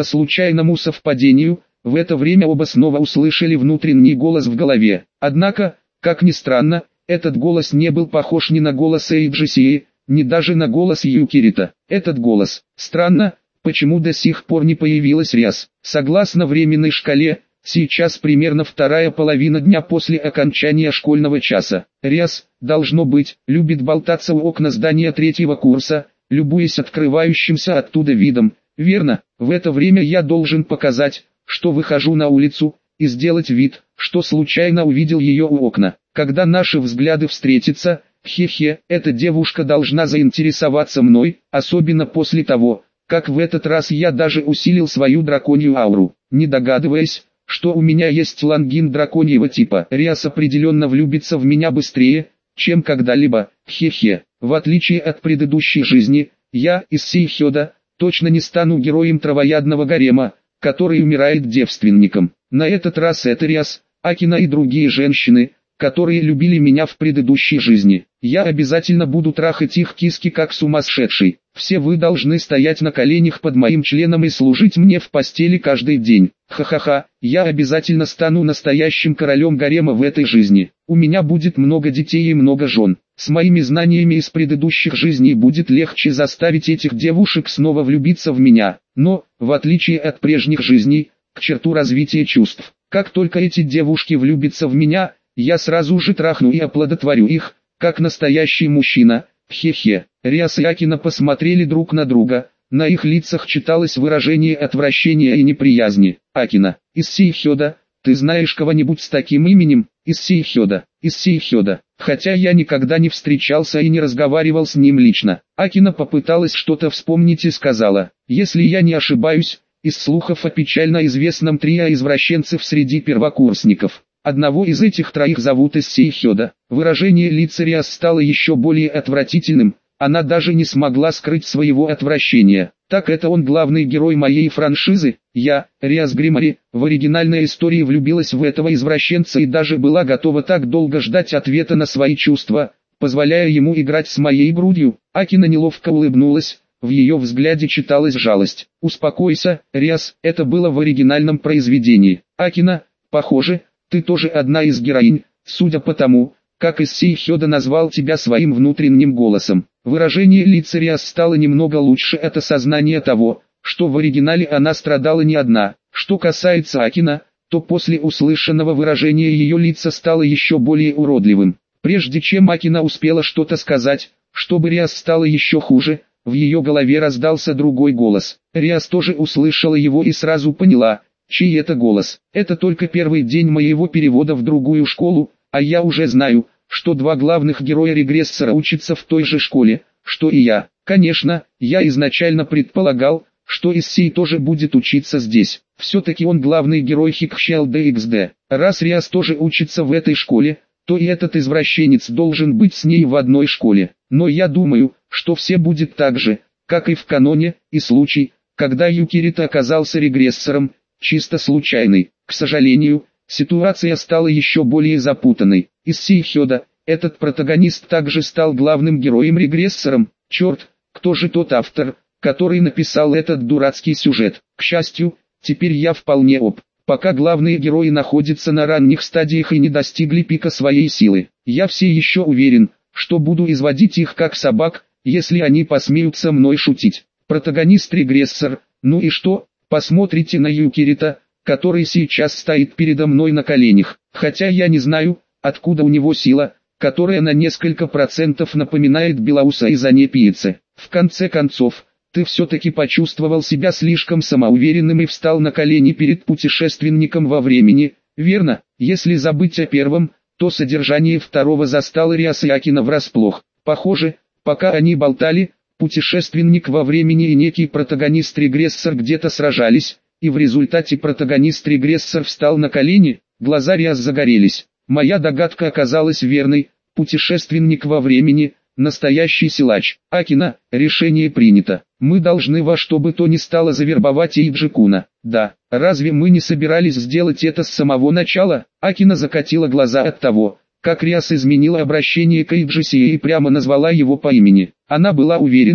По случайному совпадению, в это время оба снова услышали внутренний голос в голове. Однако, как ни странно, этот голос не был похож ни на голос Эйджисии, ни даже на голос Юкирита. Этот голос. Странно, почему до сих пор не появилась Риас. Согласно временной шкале, сейчас примерно вторая половина дня после окончания школьного часа. Риас, должно быть, любит болтаться у окна здания третьего курса, любуясь открывающимся оттуда видом. Верно, в это время я должен показать, что выхожу на улицу, и сделать вид, что случайно увидел ее у окна. Когда наши взгляды встретятся, хе-хе, эта девушка должна заинтересоваться мной, особенно после того, как в этот раз я даже усилил свою драконью ауру, не догадываясь, что у меня есть лангин драконьего типа. Риас определенно влюбится в меня быстрее, чем когда-либо, хе-хе. В отличие от предыдущей жизни, я, Issei Хёда, точно не стану героем травоядного гарема, который умирает девственником. На этот раз это Риас, Акина и другие женщины, которые любили меня в предыдущей жизни. Я обязательно буду трахать их киски как сумасшедший. Все вы должны стоять на коленях под моим членом и служить мне в постели каждый день. Ха-ха-ха, я обязательно стану настоящим королем гарема в этой жизни. У меня будет много детей и много жен. С моими знаниями из предыдущих жизней будет легче заставить этих девушек снова влюбиться в меня. Но, в отличие от прежних жизней, к черту развития чувств. Как только эти девушки влюбятся в меня, я сразу же трахну и оплодотворю их, как настоящий мужчина. Хе-хе. Риас и Акина посмотрели друг на друга. На их лицах читалось выражение отвращения и неприязни. Акина: Issei Хёда, ты знаешь кого-нибудь с таким именем? Issei Хёда. Issei Хёда. Хотя я никогда не встречался и не разговаривал с ним лично. Акина попыталась что-то вспомнить и сказала: если я не ошибаюсь, из слухов о печально известном трио извращенцев среди первокурсников. Одного из этих троих зовут Issei Хёда. Выражение лица Риас стало еще более отвратительным, она даже не смогла скрыть своего отвращения. Так это он главный герой моей франшизы? Я, Риас Гримари, в оригинальной истории влюбилась в этого извращенца и даже была готова так долго ждать ответа на свои чувства, позволяя ему играть с моей грудью. Акина неловко улыбнулась, в ее взгляде читалась жалость. Успокойся, Риас, это было в оригинальном произведении. Акина, похоже, ты тоже одна из героинь, судя по тому, как Issei Хёда назвал тебя своим внутренним голосом. Выражение лица Риас стало немного лучше от осознания того, что в оригинале она страдала не одна. Что касается Акина, то после услышанного выражения ее лица стало еще более уродливым. Прежде чем Акина успела что-то сказать, чтобы Риас стало еще хуже, в ее голове раздался другой голос. Риас тоже услышала его и сразу поняла, чей это голос. Это только первый день моего перевода в другую школу, а я уже знаю, что два главных героя-регрессора учатся в той же школе, что и я. Конечно, я изначально предполагал, что Issei тоже будет учиться здесь. Все-таки он главный герой Хикхщал DXD. Раз Риас тоже учится в этой школе, то и этот извращенец должен быть с ней в одной школе. Но я думаю, что все будет так же, как и в каноне, и случай, когда Юкирита оказался регрессором, чисто случайный. К сожалению, ситуация стала еще более запутанной. Issei Хёда, этот протагонист также стал главным героем-регрессором. Черт, кто же тот автор, который написал этот дурацкий сюжет? К счастью, теперь я вполне пока главные герои находятся на ранних стадиях и не достигли пика своей силы. Я все еще уверен, что буду изводить их как собак, если они посмеют со мной шутить. Протагонист-регрессор, ну и что? Посмотрите на Юкирита, который сейчас стоит передо мной на коленях. Хотя я не знаю, откуда у него сила, которая на несколько процентов напоминает Белауса из Анепиицы. В конце концов, ты все-таки почувствовал себя слишком самоуверенным и встал на колени перед путешественником во времени, верно? Если забыть о первом, то содержание второго застало Риас и Акина врасплох. Похоже, пока они болтали, путешественник во времени и некий протагонист-регрессор где-то сражались, и в результате протагонист-регрессор встал на колени, глаза Риас загорелись. Моя догадка оказалась верной, путешественник во времени, настоящий силач. Акина, решение принято. Мы должны во что бы то ни стало завербовать Эйджи-куна. Да, разве мы не собирались сделать это с самого начала? Акина закатила глаза от того, как Риас изменила обращение к Эйджи и прямо назвала его по имени. Она была уверена,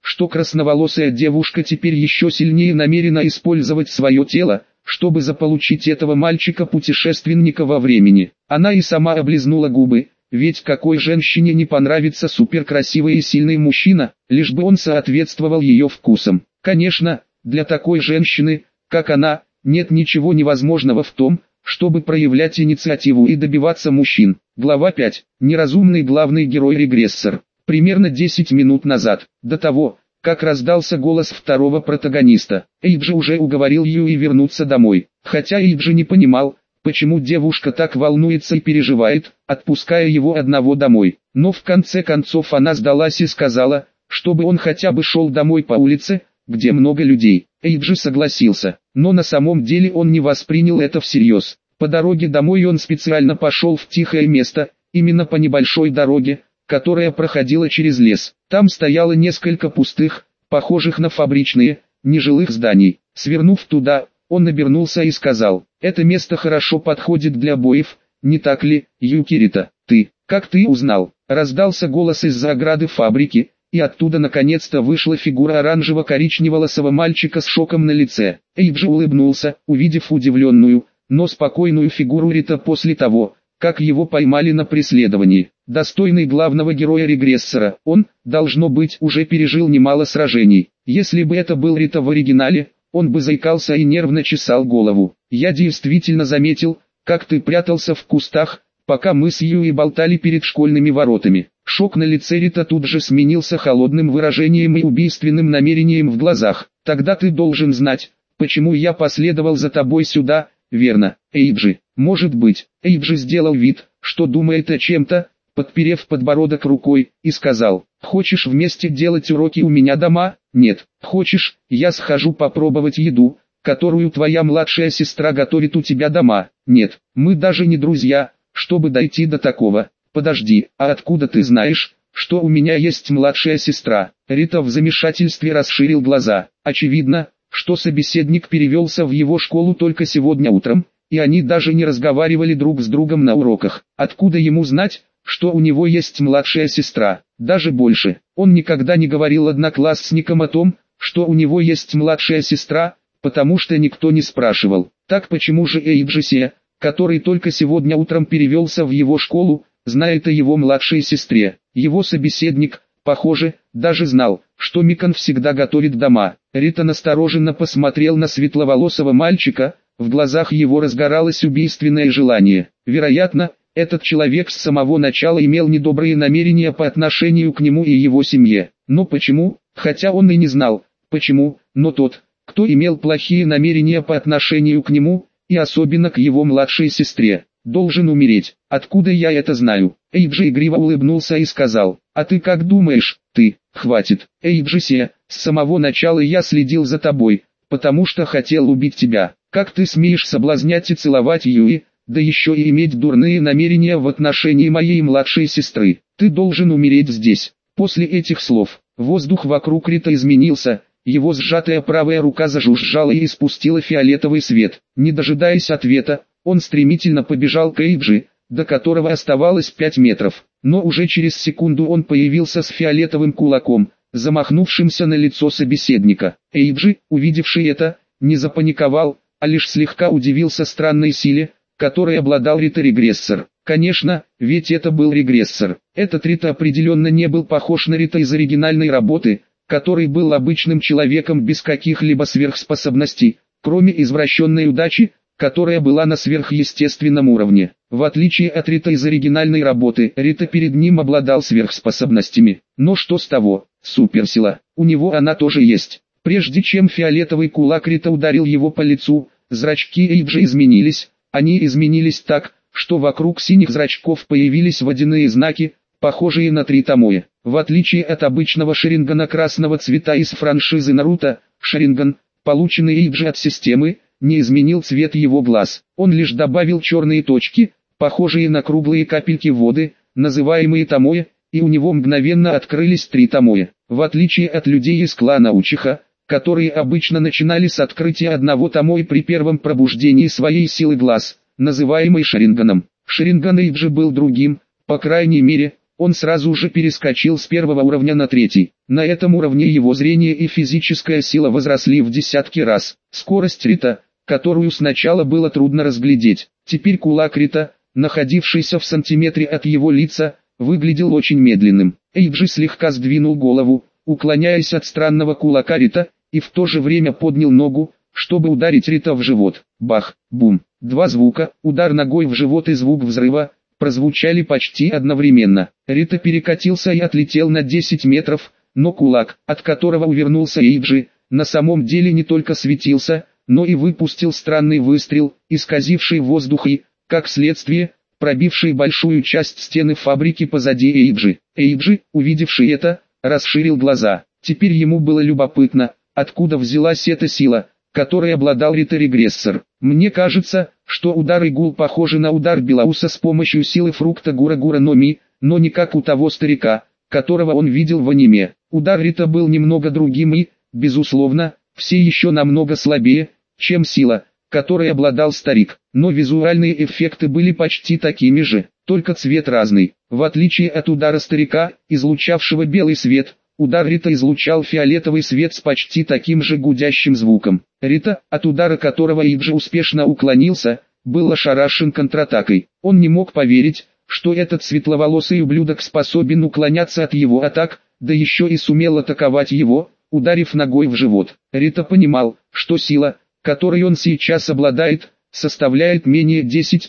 что красноволосая девушка теперь еще сильнее намерена использовать свое тело, чтобы заполучить этого мальчика-путешественника во времени. Она и сама облизнула губы, ведь какой женщине не понравится суперкрасивый и сильный мужчина, лишь бы он соответствовал ее вкусам. Конечно, для такой женщины, как она, нет ничего невозможного в том, чтобы проявлять инициативу и добиваться мужчин. Глава 5. Неразумный главный герой-регрессор. Примерно 10 минут назад, до того, как раздался голос второго протагониста, Эйджи уже уговорил Юи вернуться домой. Хотя Эйджи не понимал, почему девушка так волнуется и переживает, отпуская его одного домой. Но в конце концов она сдалась и сказала, чтобы он хотя бы шел домой по улице, где много людей. Эйджи согласился, но на самом деле он не воспринял это всерьез. По дороге домой он специально пошел в тихое место, именно по небольшой дороге, которая проходила через лес. Там стояло несколько пустых, похожих на фабричные, нежилых зданий. Свернув туда, он обернулся и сказал: «Это место хорошо подходит для боев, не так ли, Юкирита?» Как ты узнал?» Раздался голос из-за ограды фабрики, и оттуда наконец-то вышла фигура оранжево-коричневолосого мальчика с шоком на лице. Эйджи улыбнулся, увидев удивленную, но спокойную фигуру Рита после того, как его поймали на преследовании. Достойный главного героя-регрессора, он, должно быть, уже пережил немало сражений. Если бы это был Рита в оригинале, он бы заикался и нервно чесал голову. «Я действительно заметил, как ты прятался в кустах, пока мы с Юи болтали перед школьными воротами». Шок на лице Рита тут же сменился холодным выражением и убийственным намерением в глазах. «Тогда ты должен знать, почему я последовал за тобой сюда, верно, Эйджи?» «Может быть». Эйджи сделал вид, что думает о чем-то, подперев подбородок рукой, и сказал: «Хочешь вместе делать уроки у меня дома?» «Нет». «Хочешь, я схожу попробовать еду, которую твоя младшая сестра готовит у тебя дома?» «Нет, мы даже не друзья, чтобы дойти до такого». «Подожди, а откуда ты знаешь, что у меня есть младшая сестра?» Рита в замешательстве расширил глаза. Очевидно, что собеседник перевелся в его школу только сегодня утром, и они даже не разговаривали друг с другом на уроках. Откуда ему знать, что у него есть младшая сестра? Даже больше, он никогда не говорил одноклассникам о том, что у него есть младшая сестра, потому что никто не спрашивал. Так почему же Эйджи, который только сегодня утром перевелся в его школу, знает о его младшей сестре? Его собеседник, похоже, даже знал, что Микан всегда готовит дома. Рита настороженно посмотрел на светловолосого мальчика, в глазах его разгоралось убийственное желание. Вероятно, этот человек с самого начала имел недобрые намерения по отношению к нему и его семье. Но почему? Хотя он и не знал, почему, но тот, кто имел плохие намерения по отношению к нему, и особенно к его младшей сестре, должен умереть. Откуда я это знаю? Эйджи игриво улыбнулся и сказал: «А ты как думаешь?» «Хватит, Эйджи, с самого начала я следил за тобой, потому что хотел убить тебя. Как ты смеешь соблазнять и целовать Юи, да еще и иметь дурные намерения в отношении моей младшей сестры? Ты должен умереть здесь». После этих слов, воздух вокруг Рита изменился, его сжатая правая рука зажужжала и испустила фиолетовый свет. Не дожидаясь ответа, он стремительно побежал к Эйджи, до которого оставалось 5 метров. Но уже через секунду он появился с фиолетовым кулаком, замахнувшимся на лицо собеседника. Эйджи, увидевший это, не запаниковал, а лишь слегка удивился странной силе, которой обладал Рита-регрессор. Конечно, ведь это был регрессор. Этот Рита определенно не был похож на Рита из оригинальной работы, который был обычным человеком без каких-либо сверхспособностей, кроме извращенной удачи, которая была на сверхъестественном уровне. В отличие от Рита из оригинальной работы, Рита перед ним обладал сверхспособностями. Но что с того? Суперсила. У него она тоже есть. Прежде чем фиолетовый кулак Рита ударил его по лицу, зрачки Эйджи изменились. Они изменились так, что вокруг синих зрачков появились водяные знаки, похожие на 3 томоэ. В отличие от обычного шарингана красного цвета из франшизы Наруто, шаринган, полученный Эйджи от системы, не изменил цвет его глаз. Он лишь добавил черные точки, похожие на круглые капельки воды, называемые томоэ, и у него мгновенно открылись 3 томоэ. В отличие от людей из клана Учиха, которые обычно начинали с открытия одного томоэ при первом пробуждении своей силы глаз, называемой шаринганом. Шаринган Эйджи был другим, по крайней мере, Он сразу же перескочил с первого уровня на третий. На этом уровне его зрение и физическая сила возросли в десятки раз. Скорость Рита, которую сначала было трудно разглядеть, теперь кулак Рита, находившийся в сантиметре от его лица, выглядел очень медленным. Эйджи слегка сдвинул голову, уклоняясь от странного кулака Рита, и в то же время поднял ногу, чтобы ударить Рита в живот. Бах, бум. Два звука, удар ногой в живот и звук взрыва, прозвучали почти одновременно. Рита перекатился и отлетел на 10 метров, но кулак, от которого увернулся Эйджи, на самом деле не только светился, но и выпустил странный выстрел, исказивший воздух и, как следствие, пробивший большую часть стены фабрики позади Эйджи. Эйджи, увидевший это, расширил глаза. Теперь ему было любопытно, откуда взялась эта сила, которой обладал Рита-регрессор. Мне кажется, что удар Игул похожи на удар Белауса с помощью силы фрукта Гура-Гура но Ми, но не как у того старика, которого он видел в аниме. Удар Рита был немного другим и, безусловно, все еще намного слабее, чем сила, которой обладал старик. Но визуальные эффекты были почти такими же, только цвет разный. В отличие от удара старика, излучавшего белый свет, удар Рита излучал фиолетовый свет с почти таким же гудящим звуком. Рита, от удара которого Эйджи успешно уклонился, был ошарашен контратакой. Он не мог поверить, что этот светловолосый ублюдок способен уклоняться от его атак, да еще и сумел атаковать его, ударив ногой в живот. Рита понимал, что сила, которой он сейчас обладает, составляет менее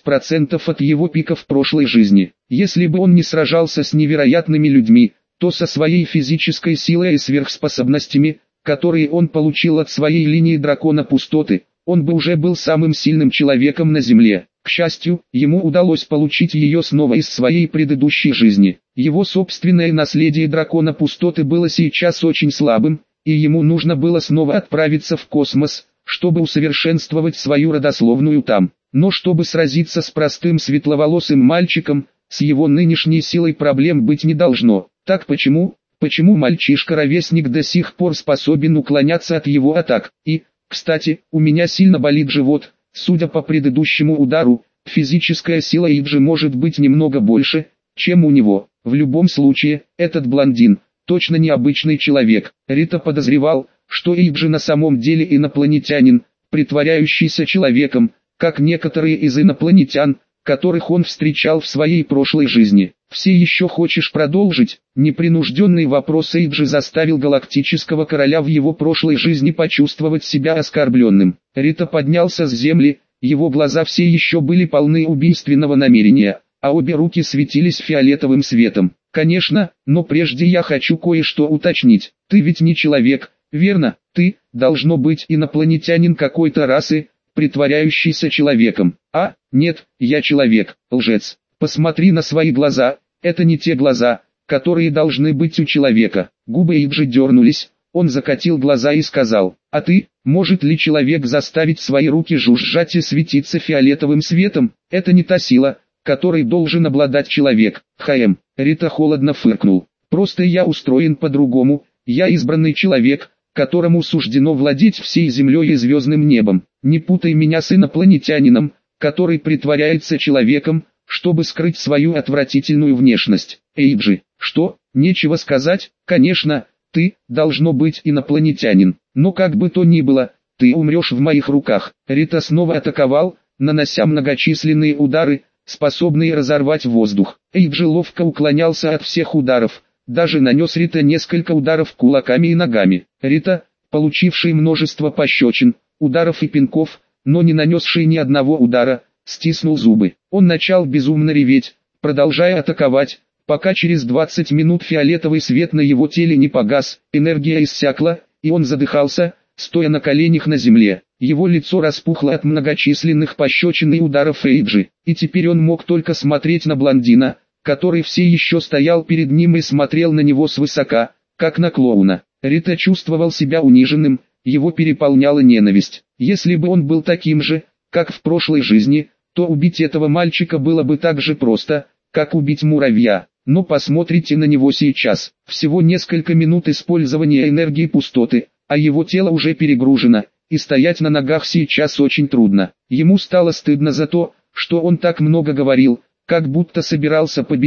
10% от его пика в прошлой жизни. Если бы он не сражался с невероятными людьми, то со своей физической силой и сверхспособностями, которые он получил от своей линии дракона пустоты, он бы уже был самым сильным человеком на Земле. К счастью, ему удалось получить ее снова из своей предыдущей жизни. Его собственное наследие дракона пустоты было сейчас очень слабым, и ему нужно было снова отправиться в космос, чтобы усовершенствовать свою родословную там. Но чтобы сразиться с простым светловолосым мальчиком, с его нынешней силой проблем быть не должно. Так почему мальчишка-ровесник до сих пор способен уклоняться от его атак? И, кстати, у меня сильно болит живот. Судя по предыдущему удару, физическая сила Эйджи может быть немного больше, чем у него. В любом случае, этот блондин точно необычный человек. Рита подозревал, что Эйджи на самом деле инопланетянин, притворяющийся человеком, как некоторые из инопланетян, которых он встречал в своей прошлой жизни. «Все еще хочешь продолжить?» Непринужденный вопрос Эйджи заставил галактического короля в его прошлой жизни почувствовать себя оскорбленным. Рита поднялся с земли, его глаза все еще были полны убийственного намерения, а обе руки светились фиолетовым светом. «Конечно, но прежде я хочу кое-что уточнить. Ты ведь не человек, верно? Ты, должно быть, инопланетянин какой-то расы, притворяющийся человеком. А, нет, я человек, лжец. Посмотри на свои глаза, это не те глаза, которые должны быть у человека». Губы Эйджи дернулись, он закатил глаза и сказал: «А ты, может ли человек заставить свои руки жужжать и светиться фиолетовым светом? Это не та сила, которой должен обладать человек». Рита холодно фыркнул. «Просто я устроен по-другому, я избранный человек, которому суждено владеть всей землей и звездным небом. Не путай меня с инопланетянином, который притворяется человеком, чтобы скрыть свою отвратительную внешность». Эйджи: «Что, нечего сказать? Конечно, ты, должно быть, инопланетянин. Но как бы то ни было, ты умрешь в моих руках». Рита снова атаковал, нанося многочисленные удары, способные разорвать воздух. Эйджи ловко уклонялся от всех ударов, даже нанес Рита несколько ударов кулаками и ногами. Рита, получивший множество пощечин, ударов и пинков, но не нанесший ни одного удара, стиснул зубы. Он начал безумно реветь, продолжая атаковать, пока через 20 минут фиолетовый свет на его теле не погас, энергия иссякла, и он задыхался, стоя на коленях на земле. Его лицо распухло от многочисленных пощечин и ударов Эйджи, и теперь он мог только смотреть на блондина, который все еще стоял перед ним и смотрел на него свысока, как на клоуна. Рита чувствовал себя униженным, его переполняла ненависть. Если бы он был таким же, как в прошлой жизни, то убить этого мальчика было бы так же просто, как убить муравья. Но посмотрите на него сейчас. Всего несколько минут использования энергии пустоты, а его тело уже перегружено, и стоять на ногах сейчас очень трудно. Ему стало стыдно за то, что он так много говорил, как будто собирался победить,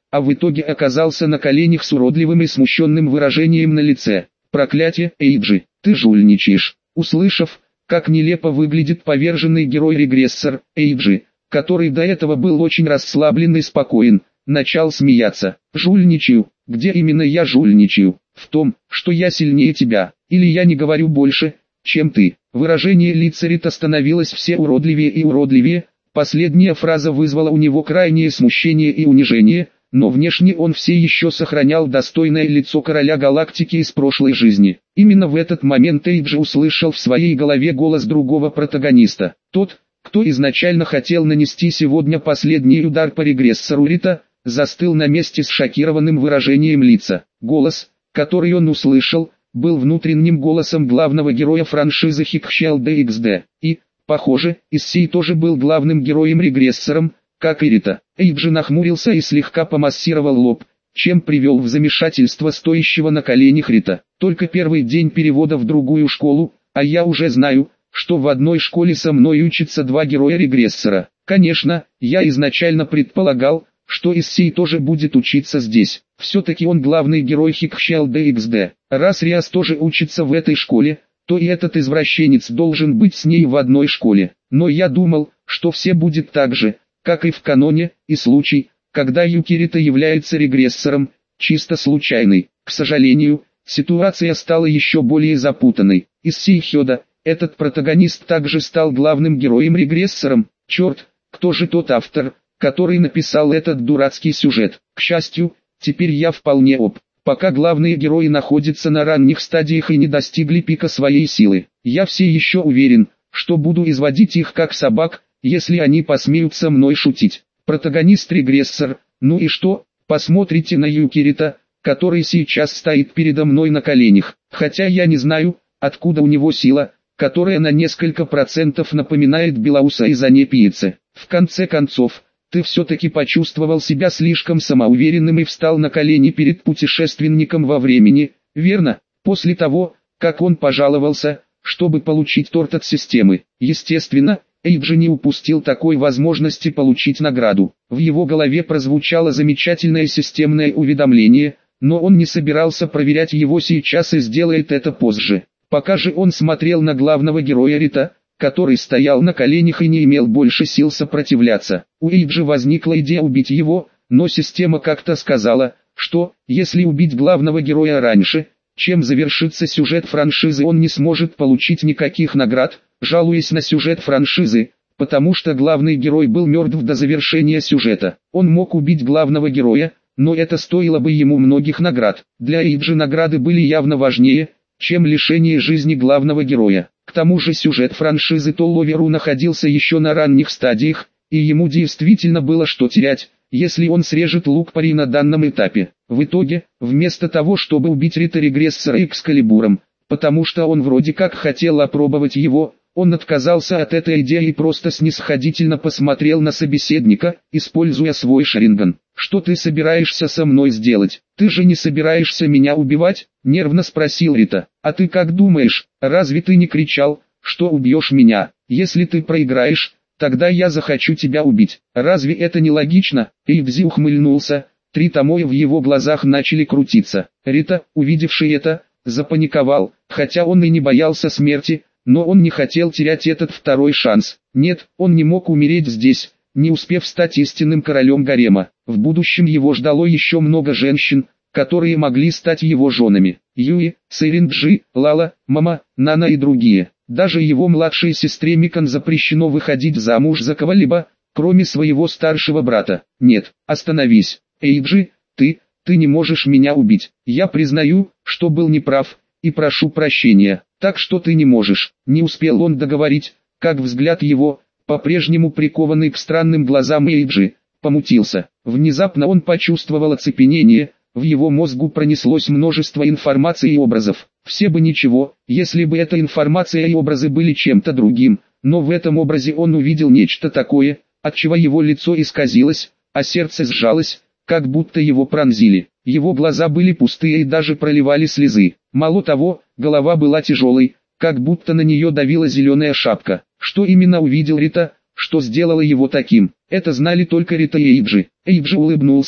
а в итоге оказался на коленях с уродливым и смущенным выражением на лице. «Проклятие, Эйджи, ты жульничаешь!» Услышав, как нелепо выглядит поверженный герой-регрессор, Эйджи, который до этого был очень расслаблен и спокоен, начал смеяться. «Жульничаю? Где именно я жульничаю? В том, что я сильнее тебя, или я не говорю больше, чем ты». Выражение лица Рита становилось все уродливее и уродливее, последняя фраза вызвала у него крайнее смущение и унижение, но внешне он все еще сохранял достойное лицо короля галактики из прошлой жизни. Именно в этот момент Эйджи услышал в своей голове голос другого протагониста. Тот, кто изначально хотел нанести сегодня последний удар по регрессору Рита, застыл на месте с шокированным выражением лица. Голос, который он услышал, был внутренним голосом главного героя франшизы Хикхщел DXD. И, похоже, Иссей тоже был главным героем-регрессором, как и Рита. Эйджи нахмурился и слегка помассировал лоб, чем привел в замешательство стоящего на коленях Рита. Только первый день перевода в другую школу, а я уже знаю, что в одной школе со мной учатся два героя-регрессора. Конечно, я изначально предполагал, что Иссей тоже будет учиться здесь. Все-таки он главный герой Хикхщел DXD. Раз Риас тоже учится в этой школе, то и этот извращенец должен быть с ней в одной школе. Но я думал, что все будет так же, как и в каноне, и случай, когда Юкирита является регрессором, чисто случайный. К сожалению, ситуация стала еще более запутанной. Иссей Хёда, этот протагонист также стал главным героем-регрессором. Черт, кто же тот автор, который написал этот дурацкий сюжет? К счастью, теперь я вполне пока главные герои находятся на ранних стадиях и не достигли пика своей силы. Я все еще уверен, что буду изводить их как собак, если они посмеют со мной шутить. Протагонист-регрессор, ну и что? Посмотрите на Юкирита, который сейчас стоит передо мной на коленях. Хотя я не знаю, откуда у него сила, которая на несколько процентов напоминает Белауса из Анепиицы. В конце концов, ты все-таки почувствовал себя слишком самоуверенным и встал на колени перед путешественником во времени, верно? После того, как он пожаловался, чтобы получить торт от системы. Естественно, Эйджи не упустил такой возможности получить награду. В его голове прозвучало замечательное системное уведомление, но он не собирался проверять его сейчас и сделает это позже. Пока же он смотрел на главного героя Рита, который стоял на коленях и не имел больше сил сопротивляться. У Эйджи возникла идея убить его, но система как-то сказала, что, если убить главного героя раньше, чем завершится сюжет франшизы, он не сможет получить никаких наград, жалуясь на сюжет франшизы, потому что главный герой был мертв до завершения сюжета. Он мог убить главного героя, но это стоило бы ему многих наград. Для Эйджи награды были явно важнее, чем лишение жизни главного героя. К тому же сюжет франшизы Толловеру находился еще на ранних стадиях, и ему действительно было что терять, если он срежет Лукпари на данном этапе. В итоге, вместо того, чтобы убить Рита регрессора Экскалибуром, потому что он вроде как хотел опробовать его, он отказался от этой идеи и просто снисходительно посмотрел на собеседника, используя свой шаринган. «Что ты собираешься со мной сделать? Ты же не собираешься меня убивать?» — нервно спросил Рита. «А ты как думаешь, разве ты не кричал, что убьешь меня? Если ты проиграешь, тогда я захочу тебя убить. Разве это не логично?» Эйджи ухмыльнулся, три томоя в его глазах начали крутиться. Рита, увидевший это, запаниковал, хотя он и не боялся смерти, но он не хотел терять этот второй шанс. Нет, он не мог умереть здесь, не успев стать истинным королем гарема. В будущем его ждало еще много женщин, которые могли стать его женами. Юи, Сейринджи, Лала, Мама, Нана и другие. Даже его младшей сестре Микан запрещено выходить замуж за кого-либо, кроме своего старшего брата. Нет, остановись. Эйджи, ты не можешь меня убить. Я признаю, что был неправ, и прошу прощения. Так что ты не можешь. Не успел он договорить, как взгляд его, по-прежнему прикованный к странным глазам Эйджи, помутился. Внезапно он почувствовал оцепенение, в его мозгу пронеслось множество информации и образов. Все бы ничего, если бы эта информация и образы были чем-то другим, но в этом образе он увидел нечто такое, от чего его лицо исказилось, а сердце сжалось, как будто его пронзили. Его глаза были пустые и даже проливали слезы. Мало того, голова была тяжелой, как будто на нее давила зеленая шапка. Что именно увидел Рита, что сделало его таким? Это знали только Рита и Эйджи. Эйджи улыбнулся,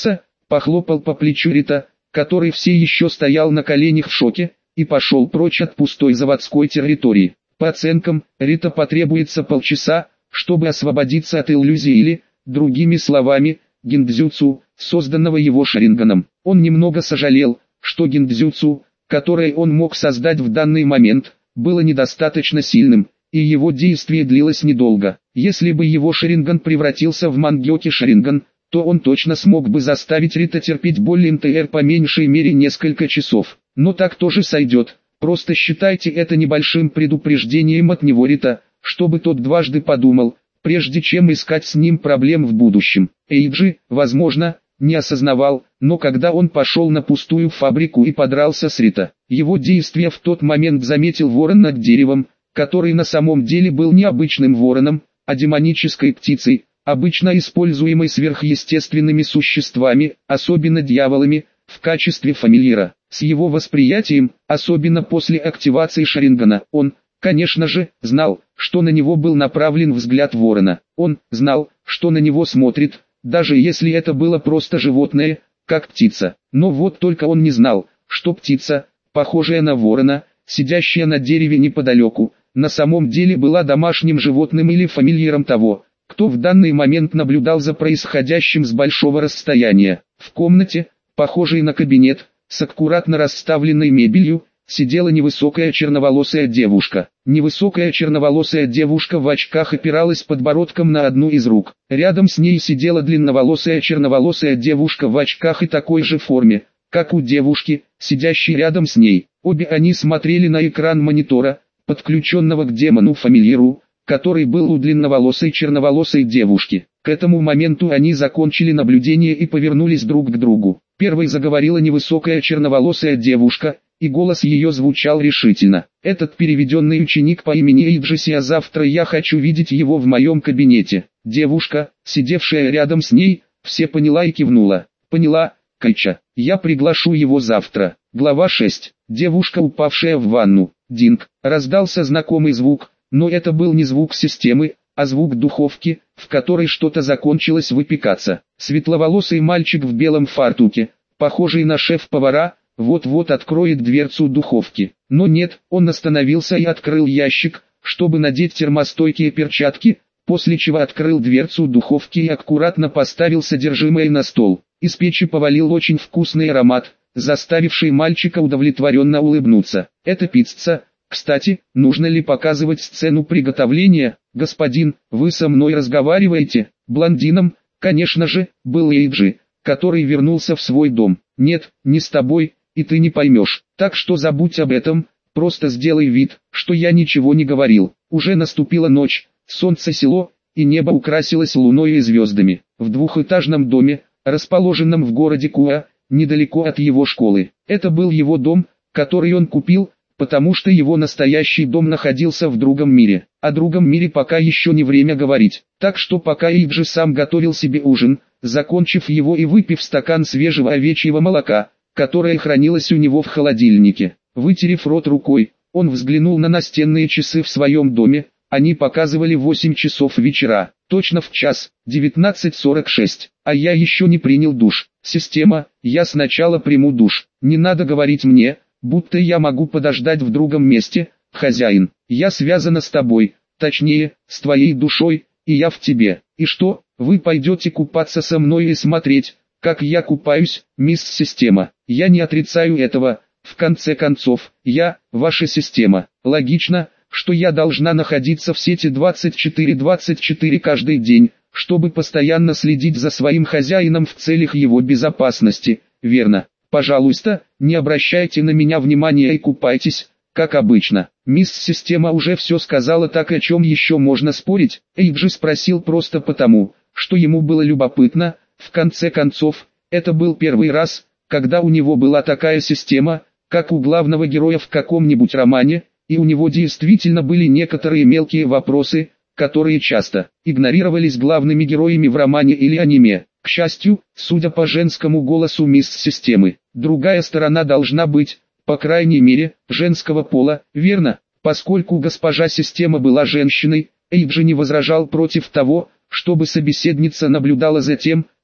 похлопал по плечу Рита, который все еще стоял на коленях в шоке, и пошел прочь от пустой заводской территории. По оценкам, Рита потребуется полчаса, чтобы освободиться от иллюзии или, другими словами, гиндзюцу, созданного его Шаринганом. Он немного сожалел, что гиндзюцу, которое он мог создать в данный момент, было недостаточно сильным, и его действие длилось недолго. Если бы его Шаринган превратился в Мангёки Шаринган, то он точно смог бы заставить Рита терпеть боль НТР по меньшей мере несколько часов. Но так тоже сойдет, просто считайте это небольшим предупреждением от него Рита, чтобы тот дважды подумал, прежде чем искать с ним проблем в будущем. Эйджи, возможно, не осознавал, но когда он пошел на пустую фабрику и подрался с Рита, его действия в тот момент заметил ворон над деревом, который на самом деле был не обычным вороном, а демонической птицей, обычно используемой сверхъестественными существами, особенно дьяволами, в качестве фамильяра. С его восприятием, особенно после активации Шарингана, он, конечно же, знал, что на него был направлен взгляд ворона. Он знал, что на него смотрит, даже если это было просто животное, как птица. Но вот только он не знал, что птица, похожая на ворона, сидящая на дереве неподалеку, на самом деле была домашним животным или фамильяром того, кто в данный момент наблюдал за происходящим с большого расстояния. В комнате, похожей на кабинет, с аккуратно расставленной мебелью, сидела невысокая черноволосая девушка. Невысокая черноволосая девушка в очках опиралась подбородком на одну из рук. Рядом с ней сидела длинноволосая черноволосая девушка в очках и такой же форме, как у девушки, сидящей рядом с ней. Обе они смотрели на экран монитора, подключенного к демону-фамильяру, который был у длинноволосой черноволосой девушки. К этому моменту они закончили наблюдение и повернулись друг к другу. Первой заговорила невысокая черноволосая девушка, и голос ее звучал решительно. «Этот переведенный ученик по имени Эйджи, а завтра я хочу видеть его в моем кабинете». Девушка, сидевшая рядом с ней, все поняла и кивнула. «Поняла, Кайча, я приглашу его завтра». Глава 6. Девушка, упавшая в ванну. Динг. Раздался знакомый звук, но это был не звук системы, а звук духовки, в которой что-то закончилось выпекаться. Светловолосый мальчик в белом фартуке, похожий на шеф-повара, вот-вот откроет дверцу духовки. Но нет, он остановился и открыл ящик, чтобы надеть термостойкие перчатки, после чего открыл дверцу духовки и аккуратно поставил содержимое на стол. Из печи повалил очень вкусный аромат, заставивший мальчика удовлетворенно улыбнуться. «Это пицца. Кстати, нужно ли показывать сцену приготовления? Господин, вы со мной разговариваете?» Блондином, конечно же, был Эйджи, который вернулся в свой дом. «Нет, не с тобой, и ты не поймешь. Так что забудь об этом, просто сделай вид, что я ничего не говорил». Уже наступила ночь, солнце село, и небо украсилось луной и звездами. В двухэтажном доме, расположенном в городе Куа, недалеко от его школы. Это был его дом, который он купил, потому что его настоящий дом находился в другом мире. О другом мире пока еще не время говорить. Так что пока Эйджи сам готовил себе ужин, закончив его и выпив стакан свежего овечьего молока, которое хранилось у него в холодильнике. Вытерев рот рукой, он взглянул на настенные часы в своем доме, они показывали 8 часов вечера, точно в час, 19:46, а я еще не принял душ. Система, я сначала приму душ, не надо говорить мне, будто я могу подождать в другом месте, хозяин, я связана с тобой, точнее, с твоей душой, и я в тебе. И что, вы пойдете купаться со мной и смотреть, как я купаюсь, мисс Система? Я не отрицаю этого, в конце концов, я, ваша система. Логично, что я должна находиться в сети 24/24 каждый день, чтобы постоянно следить за своим хозяином в целях его безопасности, верно? Пожалуйста, не обращайте на меня внимания и купайтесь, как обычно. Мисс Система уже все сказала, так о чем еще можно спорить? Эйджи спросил просто потому, что ему было любопытно. В конце концов, это был первый раз, когда у него была такая система, как у главного героя в каком-нибудь романе, и у него действительно были некоторые мелкие вопросы, которые часто игнорировались главными героями в романе или аниме. К счастью, судя по женскому голосу мисс Системы, другая сторона должна быть, по крайней мере, женского пола, верно? Поскольку госпожа Система была женщиной, Эйджи не возражал против того, чтобы собеседница наблюдала за тем,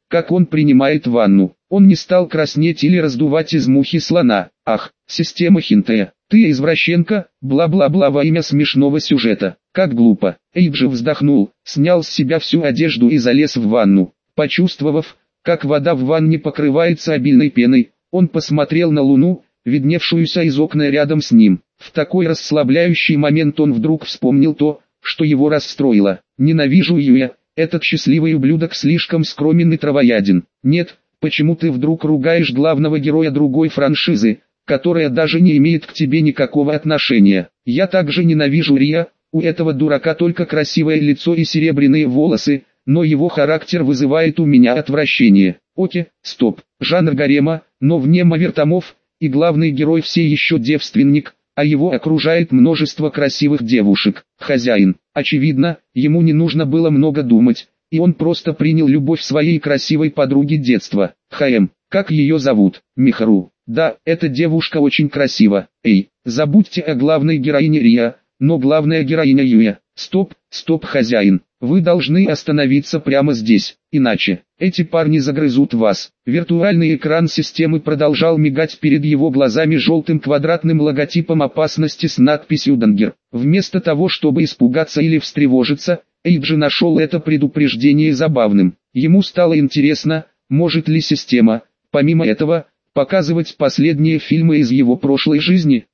как он принимает ванну. Он не стал краснеть или раздувать из мухи слона. Ах, система Хинтея, ты извращенка, бла-бла-бла во имя смешного сюжета. Как глупо. Эйджи вздохнул, снял с себя всю одежду и залез в ванну. Почувствовав, как вода в ванне покрывается обильной пеной, он посмотрел на луну, видневшуюся из окна рядом с ним. В такой расслабляющий момент он вдруг вспомнил то, что его расстроило. «Ненавижу ее, этот счастливый ублюдок слишком скромен и травояден. Нет, почему ты вдруг ругаешь главного героя другой франшизы, которая даже не имеет к тебе никакого отношения? Я также ненавижу Рия, у этого дурака только красивое лицо и серебряные волосы, но его характер вызывает у меня отвращение. Окей, стоп, жанр гарема, но вне мавертомов, и главный герой все еще девственник, а его окружает множество красивых девушек. Хозяин, очевидно, ему не нужно было много думать, и он просто принял любовь своей красивой подруги детства. Как ее зовут? Михру. Да, эта девушка очень красива. Эй, забудьте о главной героине Рия, но главная героиня Юя. Стоп, хозяин, вы должны остановиться прямо здесь, иначе эти парни загрызут вас. Виртуальный экран системы продолжал мигать перед его глазами желтым квадратным логотипом опасности с надписью «Дангер». Вместо того, чтобы испугаться или встревожиться, Эйджи нашел это предупреждение забавным. Ему стало интересно, может ли система, помимо этого, показывать последние фильмы из его прошлой жизни.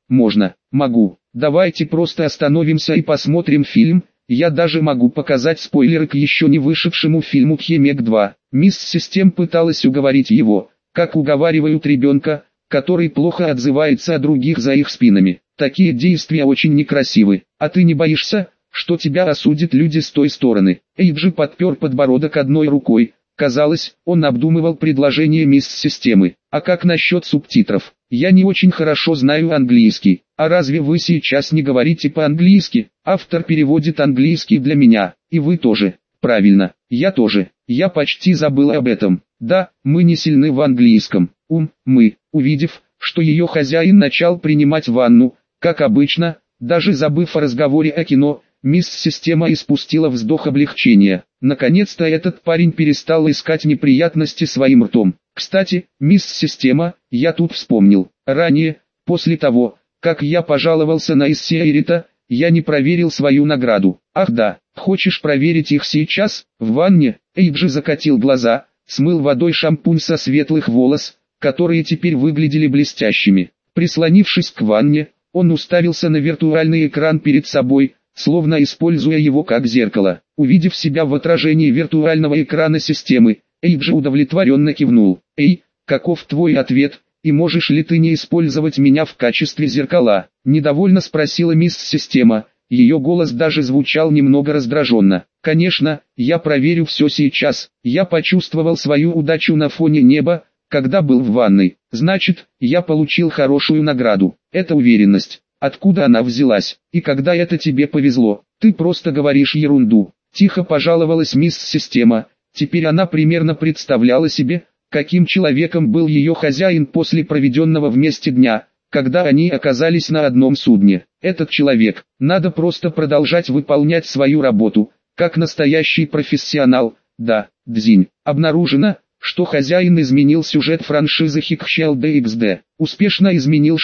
Могу. Давайте просто остановимся и посмотрим фильм. Я даже могу показать спойлеры к еще не вышедшему фильму «Хемек 2». Мисс Систем пыталась уговорить его, как уговаривают ребенка, который плохо отзывается о других за их спинами. Такие действия очень некрасивы. А ты не боишься, что тебя осудят люди с той стороны? Эйджи подпер подбородок одной рукой. Казалось, он обдумывал предложение мисс Системы. А как насчет субтитров? Я не очень хорошо знаю английский. А разве вы сейчас не говорите по-английски? Автор переводит английский для меня. И вы тоже. Правильно, я тоже. Я почти забыл об этом. Да, мы не сильны в английском. Мы, увидев, что ее хозяин начал принимать ванну, как обычно, даже забыв о разговоре о кино, мисс Система испустила вздох облегчения. Наконец-то этот парень перестал искать неприятности своим ртом. Кстати, мисс Система, я тут вспомнил. Ранее, после того, как я пожаловался на Иссиэрита, я не проверил свою награду. Ах да, хочешь проверить их сейчас, в ванне? Эйджи закатил глаза, смыл водой шампунь со светлых волос, которые теперь выглядели блестящими. Прислонившись к ванне, он уставился на виртуальный экран перед собой, словно используя его как зеркало. Увидев себя в отражении виртуального экрана системы, Эйджи удовлетворенно кивнул. «Эй, каков твой ответ, и можешь ли ты не использовать меня в качестве зеркала?» Недовольно спросила мисс Система, ее голос даже звучал немного раздраженно. «Конечно, я проверю все сейчас. Я почувствовал свою удачу на фоне неба, когда был в ванной. Значит, я получил хорошую награду. Это уверенность. Откуда она взялась? И когда это тебе повезло? Ты просто говоришь ерунду». Тихо пожаловалась мисс Система. Теперь она примерно представляла себе, каким человеком был ее хозяин после проведенного вместе дня, когда они оказались на одном судне. Этот человек, надо просто продолжать выполнять свою работу, как настоящий профессионал. Да, Дзинь. Обнаружено, что хозяин изменил сюжет франшизы Хикхщал DXD. Успешно изменил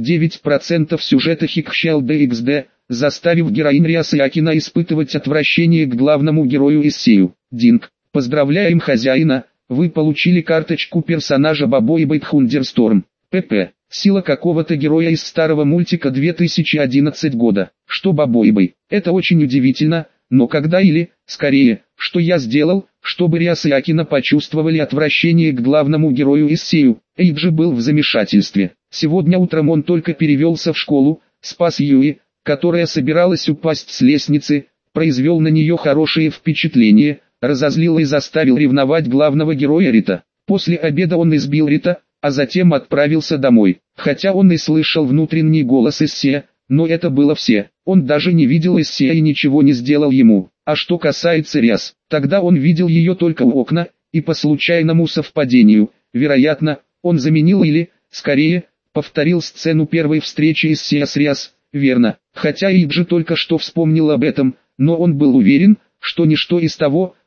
6-9% сюжета Хикхщал DXD, заставив героиню Риасиакина испытывать отвращение к главному герою Иссею. Динг. Поздравляем хозяина, вы получили карточку персонажа Бабоибой Тхундерсторм. ПП. Сила какого-то героя из старого мультика 2011 года. Что Бабоибой? Это очень удивительно, но когда или, скорее, что я сделал, чтобы Риасиакина почувствовали отвращение к главному герою Иссею? Эйджи был в замешательстве. Сегодня утром он только перевелся в школу, спас Юи, которая собиралась упасть с лестницы, произвел на нее хорошее впечатление, разозлил и заставил ревновать главного героя Рита. После обеда он избил Рита, а затем отправился домой. Хотя он и слышал внутренний голос Иссея, но это было все. Он даже не видел Иссея и ничего не сделал ему. А что касается Риас, тогда он видел ее только у окна, и по случайному совпадению, вероятно, он заменил или, скорее, повторил сцену первой встречи Иссея с Риас, верно. Хотя Эйджи только что вспомнил об этом, но он был уверен, что ничто из того,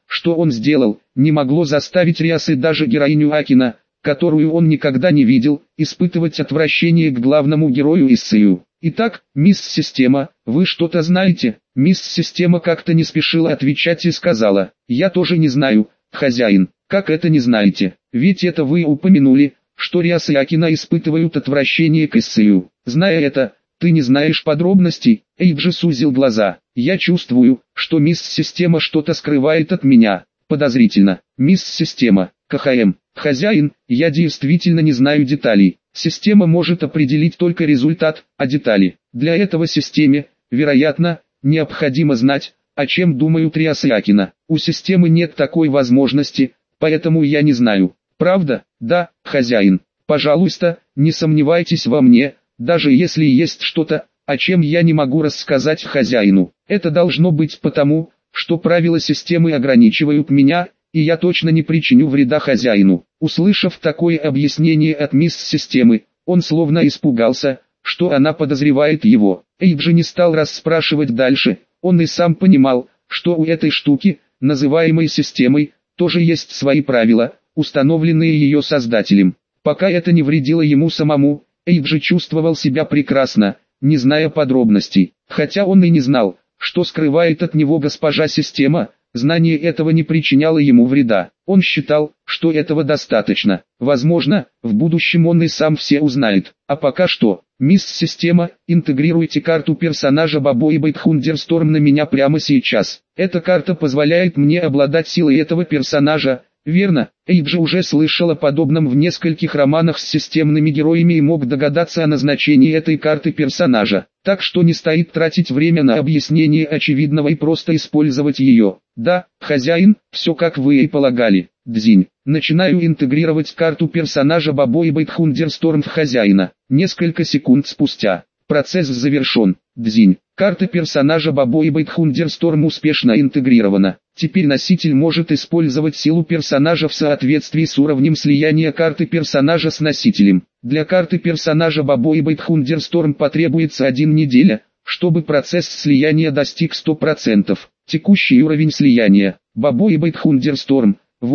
что он сделал, не могло заставить Риас и даже героиню Акина, которую он никогда не видел, испытывать отвращение к главному герою Исэю. «Итак, мисс Система, вы что-то знаете?» Мисс Система как-то не спешила отвечать и сказала: «Я тоже не знаю, хозяин». «Как это не знаете? Ведь это вы упомянули, что Риас и Акина испытывают отвращение к Исэю. Зная это, ты не знаешь подробностей?» Эйджи сузил глаза. «Я чувствую, что мисс Система что-то скрывает от меня. Подозрительно. Мисс Система, КХМ, хозяин, я действительно не знаю деталей. Система может определить только результат, а детали. Для этого системе, вероятно, необходимо знать, о чем думают Риас и Акина. У системы нет такой возможности, поэтому я не знаю. Правда? Да, хозяин. Пожалуйста, не сомневайтесь во мне, даже если есть что-то, о чем я не могу рассказать хозяину. Это должно быть потому, что правила системы ограничивают меня, и я точно не причиню вреда хозяину». Услышав такое объяснение от мисс Системы, он словно испугался, что она подозревает его. Эйджи не стал расспрашивать дальше, он и сам понимал, что у этой штуки, называемой системой, тоже есть свои правила, установленные ее создателем. Пока это не вредило ему самому, Эйджи чувствовал себя прекрасно, не зная подробностей. Хотя он и не знал, что скрывает от него госпожа Система, знание этого не причиняло ему вреда. Он считал, что этого достаточно. Возможно, в будущем он и сам все узнает. А пока что, мисс Система, интегрируйте карту персонажа Бабоиба Thunder-Storm на меня прямо сейчас. Эта карта позволяет мне обладать силой этого персонажа. Верно, Эйджи уже слышал о подобном в нескольких романах с системными героями и мог догадаться о назначении этой карты персонажа. Так что не стоит тратить время на объяснение очевидного и просто использовать ее. Да, хозяин, все как вы и полагали. Дзинь. Начинаю интегрировать карту персонажа Бабоиба Thunder-Storm в хозяина. Несколько секунд спустя. Процесс завершен. Дзинь. Карта персонажа Бабоиба Thunder-Storm успешно интегрирована. Теперь носитель может использовать силу персонажа в соответствии с уровнем слияния карты персонажа с носителем. Для карты персонажа Бабоиба Thunder-Storm потребуется 1 неделя, чтобы процесс слияния достиг 100%. Текущий уровень слияния. Бабоиба Thunder-Storm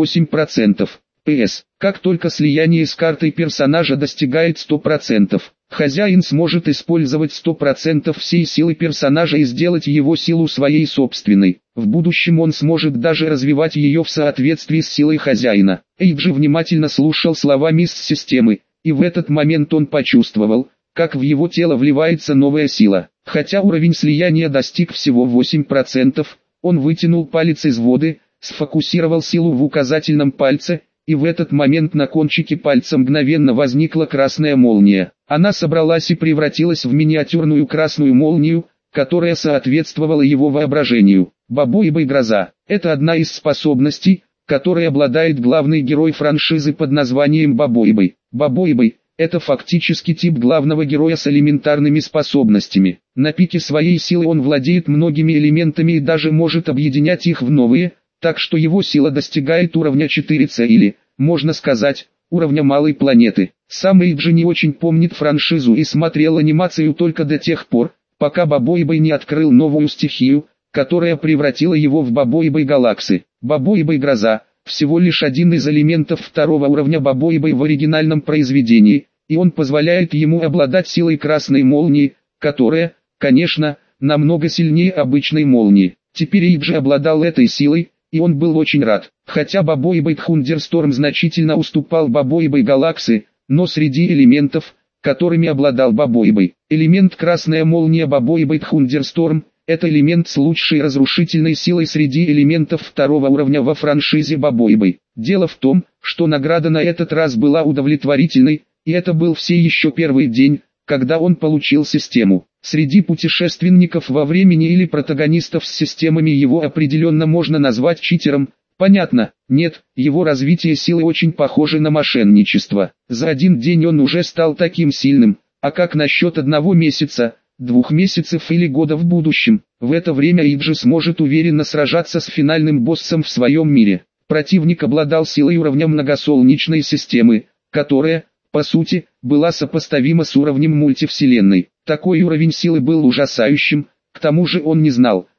8%. ПС. Как только слияние с картой персонажа достигает 100%, хозяин сможет использовать 100% всей силы персонажа и сделать его силу своей собственной. В будущем он сможет даже развивать ее в соответствии с силой хозяина. Эйджи внимательно слушал слова мисс Системы, и в этот момент он почувствовал, как в его тело вливается новая сила. Хотя уровень слияния достиг всего 8%, он вытянул палец из воды, сфокусировал силу в указательном пальце, и в этот момент на кончике пальца мгновенно возникла красная молния. Она собралась и превратилась в миниатюрную красную молнию, которая соответствовала его воображению. Бабоиба и гроза – это одна из способностей, которой обладает главный герой франшизы под названием Бабоибой. Бабоибой – это фактически тип главного героя с элементарными способностями. На пике своей силы он владеет многими элементами и даже может объединять их в новые, так что его сила достигает уровня 4C или, можно сказать, уровня малой планеты. Сам Эйджи не очень помнит франшизу и смотрел анимацию только до тех пор, пока Бабоибой не открыл новую стихию, которая превратила его в Бабоибой галаксы. Бабоибой гроза – всего лишь один из элементов второго уровня Бабоибой в оригинальном произведении, и он позволяет ему обладать силой красной молнии, которая, конечно, намного сильнее обычной молнии. Теперь Эйджи обладал этой силой, и он был очень рад. Хотя Бабоиба Thunder-Storm значительно уступал Бабоибой галаксы, но среди элементов, которыми обладал Бабоибой, элемент красная молния Бабоибы Thunder-Storm – это элемент с лучшей разрушительной силой среди элементов второго уровня во франшизе Бабоибой. Дело в том, что награда на этот раз была удовлетворительной, и это был все еще первый день, когда он получил систему. Среди путешественников во времени или протагонистов с системами его определенно можно назвать читером. Понятно, нет, его развитие силы очень похоже на мошенничество. За один день он уже стал таким сильным, а как насчет 1 месяца, 2 месяцев или года в будущем? В это время Эйджи сможет уверенно сражаться с финальным боссом в своем мире. Противник обладал силой уровня многосолнечной системы, которая, по сути, была сопоставима с уровнем мультивселенной. Такой уровень силы был ужасающим, к тому же он не знал,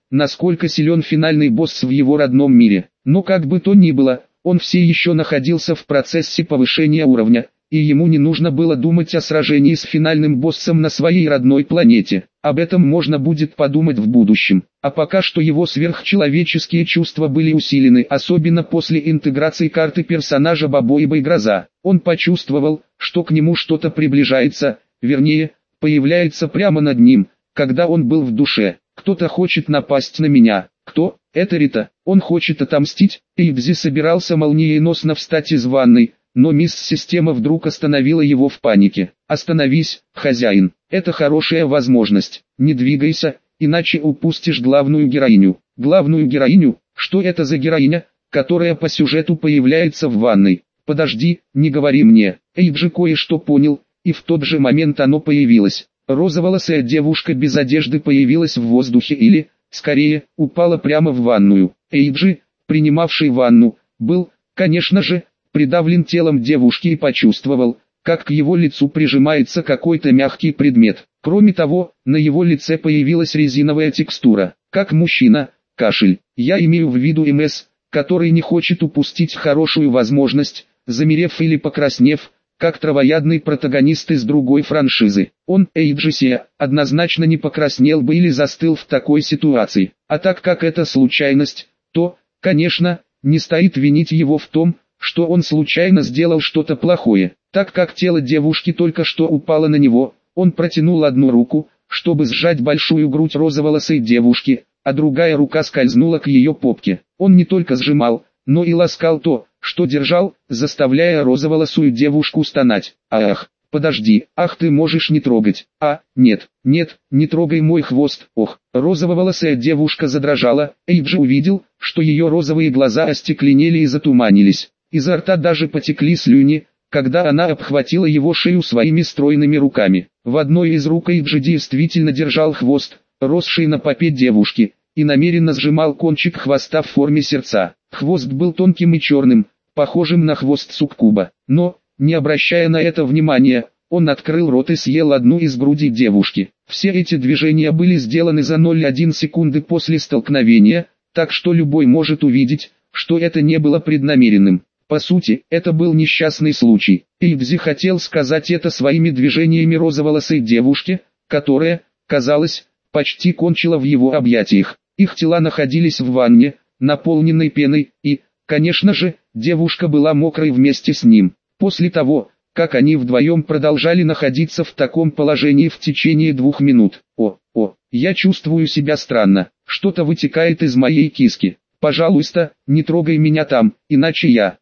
насколько силен финальный босс в его родном мире. Но как бы то ни было, он все еще находился в процессе повышения уровня, и ему не нужно было думать о сражении с финальным боссом на своей родной планете. Об этом можно будет подумать в будущем. А пока что его сверхчеловеческие чувства были усилены, особенно после интеграции карты персонажа Бабоеба и Гроза. Он почувствовал, что к нему что-то приближается, вернее, появляется прямо над ним, когда он был в душе. Кто-то хочет напасть на меня. Кто? Это Рита. Он хочет отомстить. Эйбзи собирался молниеносно встать из ванной, но мисс-система вдруг остановила его в панике. «Остановись, хозяин, это хорошая возможность, не двигайся, иначе упустишь главную героиню». «Главную героиню? Что это за героиня, которая по сюжету появляется в ванной? Подожди, не говори мне». Эйджи кое-что понял, и в тот же момент оно появилось. Розоволосая девушка без одежды появилась в воздухе или, скорее, упала прямо в ванную. Эйджи, принимавший ванну, был, конечно же, придавлен телом девушки и почувствовал, как к его лицу прижимается какой-то мягкий предмет. Кроме того, на его лице появилась резиновая текстура. Как мужчина, кашель. Я имею в виду МС, который не хочет упустить хорошую возможность, замерев или покраснев, как травоядный протагонист из другой франшизы. Он, Эйджи, однозначно не покраснел бы или застыл в такой ситуации. А так как это случайность, то, конечно, не стоит винить его в том, что он случайно сделал что-то плохое. Так как тело девушки только что упало на него, он протянул одну руку, чтобы сжать большую грудь розоволосой девушки, а другая рука скользнула к ее попке. Он не только сжимал, но и ласкал то, что держал, заставляя розоволосую девушку стонать. «Ах, подожди, ах ты можешь не трогать, нет, не трогай мой хвост». Ох, розоволосая девушка задрожала, Эйджи увидел, что ее розовые глаза остекленели и затуманились. Изо рта даже потекли слюни, когда она обхватила его шею своими стройными руками. В одной из рук Эйджи действительно держал хвост, росший на попе девушки, и намеренно сжимал кончик хвоста в форме сердца. Хвост был тонким и черным, похожим на хвост суккуба. Но, не обращая на это внимания, он открыл рот и съел одну из грудей девушки. Все эти движения были сделаны за 0,1 секунды после столкновения, так что любой может увидеть, что это не было преднамеренным. По сути, это был несчастный случай. Эйбзи хотел сказать это своими движениями розоволосой девушке, которая, казалось, почти кончила в его объятиях. Их тела находились в ванне, наполненной пеной, и, конечно же, девушка была мокрой вместе с ним. После того, как они вдвоем продолжали находиться в таком положении в течение 2 минут. Я чувствую себя странно, что-то вытекает из моей киски. Пожалуйста, не трогай меня там, иначе я...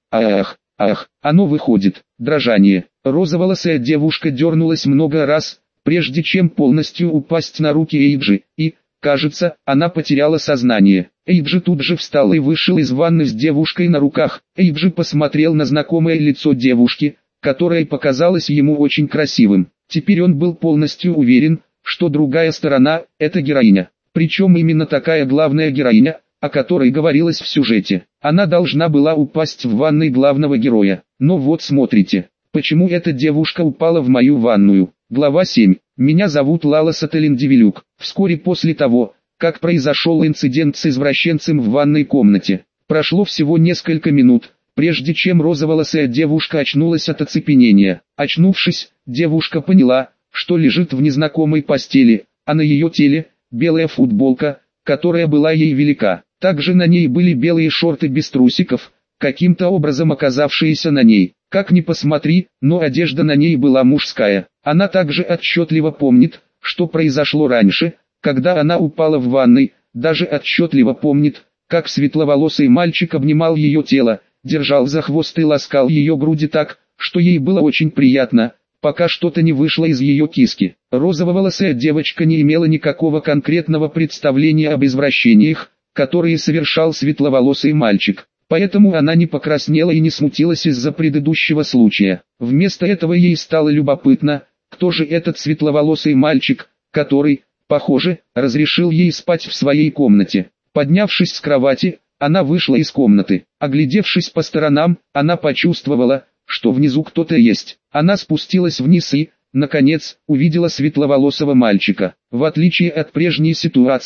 оно выходит. Дрожание. Розоволосая девушка дернулась много раз, прежде чем полностью упасть на руки Эйджи, и, кажется, она потеряла сознание. Эйджи тут же встал и вышел из ванны с девушкой на руках. Эйджи посмотрел на знакомое лицо девушки, которое показалось ему очень красивым. Теперь он был полностью уверен, что другая сторона – это героиня. Причем именно такая главная героиня, о которой говорилось в сюжете. Она должна была упасть в ванной главного героя. Но вот смотрите, почему эта девушка упала в мою ванную. Глава 7. Меня зовут Лала Сателин-Девилюк. Вскоре после того, как произошел инцидент с извращенцем в ванной комнате, прошло всего несколько минут, прежде чем розоволосая девушка очнулась от оцепенения. Очнувшись, девушка поняла, что лежит в незнакомой постели, а на ее теле – белая футболка, которая была ей велика. Также на ней были белые шорты без трусиков, каким-то образом оказавшиеся на ней. Как ни посмотри, но одежда на ней была мужская. Она также отчетливо помнит, что произошло раньше, когда она упала в ванной, даже отчетливо помнит, как светловолосый мальчик обнимал ее тело, держал за хвост и ласкал ее груди так, что ей было очень приятно, пока что-то не вышло из ее киски. Розововолосая девочка не имела никакого конкретного представления об извращениях, которые совершал светловолосый мальчик. Поэтому она не покраснела и не смутилась из-за предыдущего случая. Вместо этого ей стало любопытно, кто же этот светловолосый мальчик, который, похоже, разрешил ей спать в своей комнате. Поднявшись с кровати, она вышла из комнаты. Оглядевшись по сторонам, она почувствовала, что внизу кто-то есть. Она спустилась вниз и, наконец, увидела светловолосого мальчика. В отличие от прежней ситуации,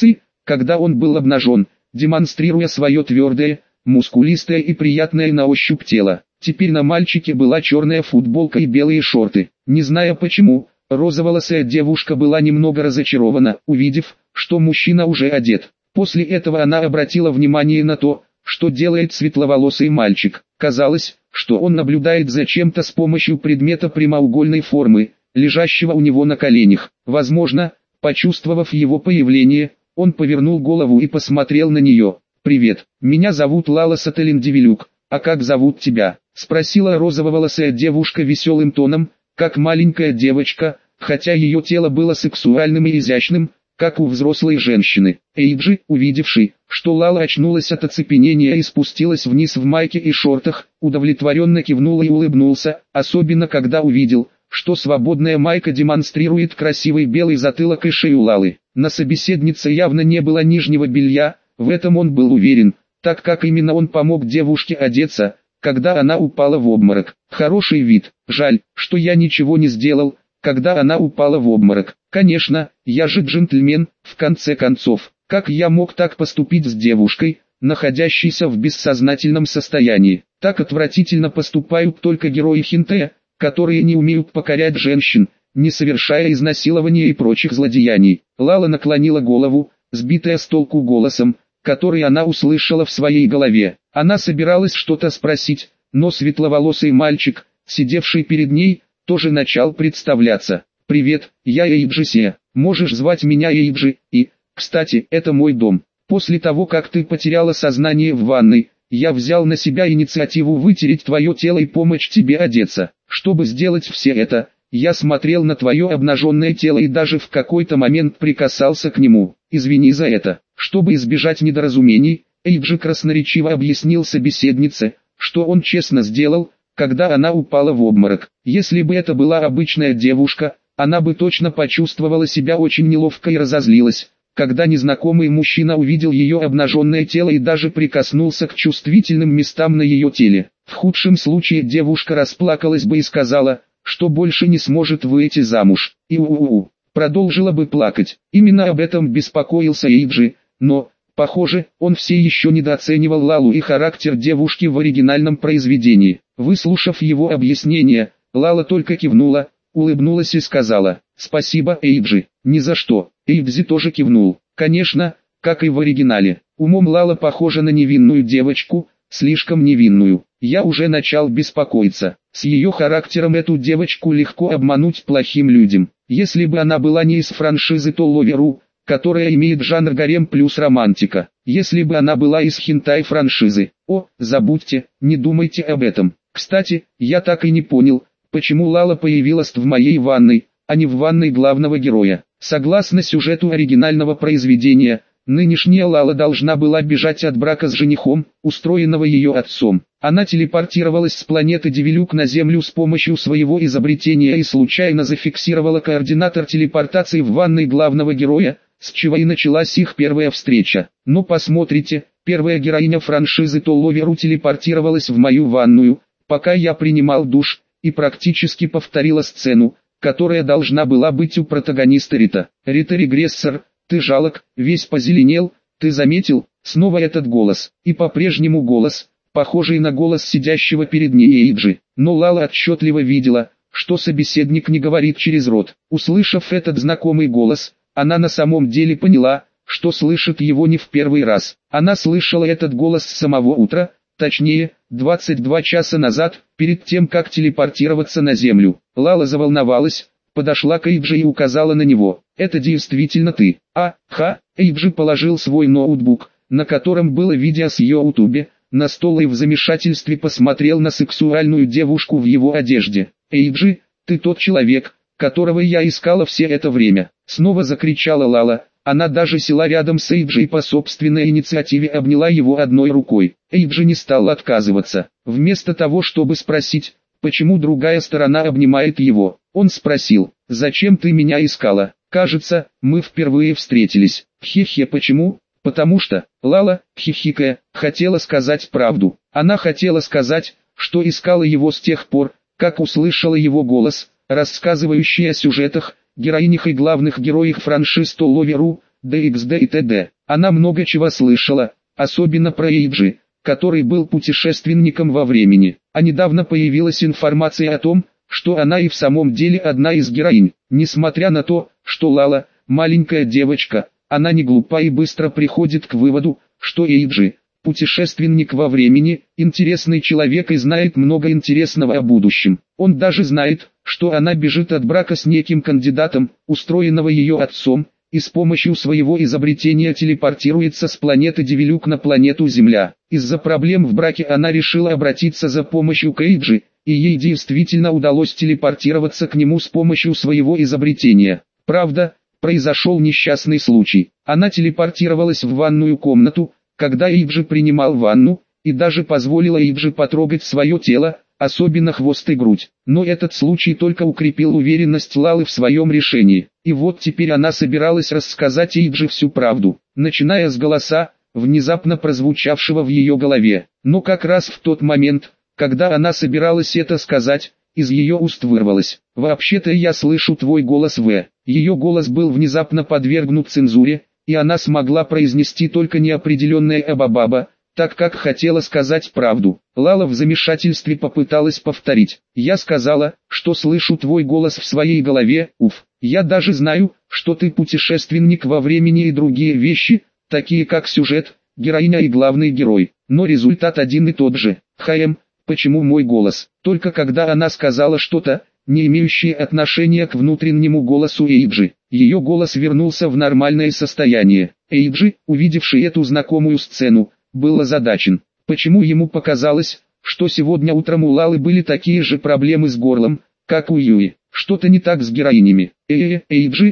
когда он был обнажен, демонстрируя свое твердое, мускулистое и приятное на ощупь тело. Теперь на мальчике была черная футболка и белые шорты. Не зная почему, розоволосая девушка была немного разочарована, увидев, что мужчина уже одет. После этого она обратила внимание на то, что делает светловолосый мальчик. Казалось, что он наблюдает за чем-то с помощью предмета прямоугольной формы, лежащего у него на коленях. Возможно, почувствовав его появление, он повернул голову и посмотрел на нее. «Привет, меня зовут Лала Сателин-Девилюк, а как зовут тебя?» — спросила розововолосая девушка веселым тоном, как маленькая девочка, хотя ее тело было сексуальным и изящным, как у взрослой женщины. Эйджи, увидевший, что Лала очнулась от оцепенения и спустилась вниз в майке и шортах, удовлетворенно кивнул и улыбнулся, особенно когда увидел, что свободная майка демонстрирует красивый белый затылок и шею Лалы. На собеседнице явно не было нижнего белья, в этом он был уверен, так как именно он помог девушке одеться, когда она упала в обморок. Хороший вид, жаль, что я ничего не сделал, когда она упала в обморок. Конечно, я же джентльмен, в конце концов, как я мог так поступить с девушкой, находящейся в бессознательном состоянии? Так отвратительно поступают только герои хентэй, которые не умеют покорять женщин, не совершая изнасилования и прочих злодеяний. Лала наклонила голову, сбитая с толку голосом, который она услышала в своей голове. Она собиралась что-то спросить, но светловолосый мальчик, сидевший перед ней, тоже начал представляться. «Привет, я Эйджи, можешь звать меня Эйджи, и, кстати, это мой дом. После того, как ты потеряла сознание в ванной, я взял на себя инициативу вытереть твое тело и помочь тебе одеться. Чтобы сделать все это, я смотрел на твое обнаженное тело и даже в какой-то момент прикасался к нему. Извини за это». Чтобы избежать недоразумений, Эйджи красноречиво объяснил собеседнице, что он честно сделал, когда она упала в обморок. Если бы это была обычная девушка, она бы точно почувствовала себя очень неловко и разозлилась, когда незнакомый мужчина увидел ее обнаженное тело и даже прикоснулся к чувствительным местам на ее теле. В худшем случае девушка расплакалась бы и сказала, что больше не сможет выйти замуж, и продолжила бы плакать. Именно об этом беспокоился Эйджи, но, похоже, он все еще недооценивал Лалу и характер девушки в оригинальном произведении. Выслушав его объяснение, Лала только кивнула, улыбнулась и сказала: «Спасибо, Эйджи». «Ни за что». Эйджи тоже кивнул. Конечно, как и в оригинале, умом Лала похожа на невинную девочку, слишком невинную. Я уже начал беспокоиться. С ее характером эту девочку легко обмануть плохим людям. Если бы она была не из франшизы то Ловеру, которая имеет жанр гарем плюс романтика. Если бы она была из хентай франшизы. Забудьте, не думайте об этом. Кстати, я так и не понял, почему Лала появилась в моей ванной, а не в ванной главного героя. Согласно сюжету оригинального произведения, нынешняя Лала должна была бежать от брака с женихом, устроенного ее отцом. Она телепортировалась с планеты Девилюк на Землю с помощью своего изобретения и случайно зафиксировала координатор телепортации в ванной главного героя, с чего и началась их первая встреча. Но посмотрите, первая героиня франшизы то Ловеру телепортировалась в мою ванную, пока я принимал душ, и практически повторила сцену, которая должна была быть у протагониста Рита. «Рита регрессор, ты жалок, весь позеленел, ты заметил?» Снова этот голос, и по-прежнему голос, похожий на голос сидящего перед ней Эйджи. Но Лала отчетливо видела, что собеседник не говорит через рот. Услышав этот знакомый голос, она на самом деле поняла, что слышит его не в первый раз. Она слышала этот голос с самого утра, точнее, 22 часа назад, перед тем как телепортироваться на Землю. Лала заволновалась, подошла к Эйджи и указала на него. «Это действительно ты?» Эйджи положил свой ноутбук, на котором было видео с Ютубе, на стол и в замешательстве посмотрел на сексуальную девушку в его одежде. «Эйджи, ты тот человек, которого я искала все это время!» Снова закричала Лала. Она даже села рядом с Эйджи и по собственной инициативе обняла его одной рукой. Эйджи не стал отказываться. Вместо того, чтобы спросить, почему другая сторона обнимает его, он спросил: «Зачем ты меня искала? Кажется, мы впервые встретились». Почему? Потому что, Лала, хихикая, хотела сказать правду. Она хотела сказать, что искала его с тех пор, как услышала его голос, рассказывающий о сюжетах, героинях и главных героях франшиз то Ловеру, DXD и т.д. Она много чего слышала, особенно про Эйджи, который был путешественником во времени. А недавно появилась информация о том, что она и в самом деле одна из героинь. Несмотря на то, что Лала – маленькая девочка, она не глупа и быстро приходит к выводу, что Эйджи – путешественник во времени, интересный человек и знает много интересного о будущем. Он даже знает, что она бежит от брака с неким кандидатом, устроенного ее отцом, и с помощью своего изобретения телепортируется с планеты Девилюк на планету Земля. Из-за проблем в браке она решила обратиться за помощью к Эйджи, и ей действительно удалось телепортироваться к нему с помощью своего изобретения. Правда, произошел несчастный случай. Она телепортировалась в ванную комнату, когда Эйджи принимал ванну, и даже позволила Эйджи потрогать свое тело, особенно хвост и грудь. Но этот случай только укрепил уверенность Лалы в своем решении. И вот теперь она собиралась рассказать Эйджи всю правду, начиная с голоса, внезапно прозвучавшего в ее голове. Но как раз в тот момент, когда она собиралась это сказать, из ее уст вырвалось: «Вообще-то я слышу твой голос В». Ее голос был внезапно подвергнут цензуре, и она смогла произнести только неопределенное «Абабаба», так как хотела сказать правду. Лала в замешательстве попыталась повторить: «Я сказала, что слышу твой голос в своей голове, уф. Я даже знаю, что ты путешественник во времени и другие вещи, такие как сюжет, героиня и главный герой. Но результат один и тот же. Почему мой голос?» Только когда она сказала что-то, не имеющее отношения к внутреннему голосу Эйджи, ее голос вернулся в нормальное состояние. Эйджи, увидевший эту знакомую сцену, был озадачен. Почему ему показалось, что сегодня утром у Лалы были такие же проблемы с горлом, как у Юи? Что-то не так с героинями. Эйджи,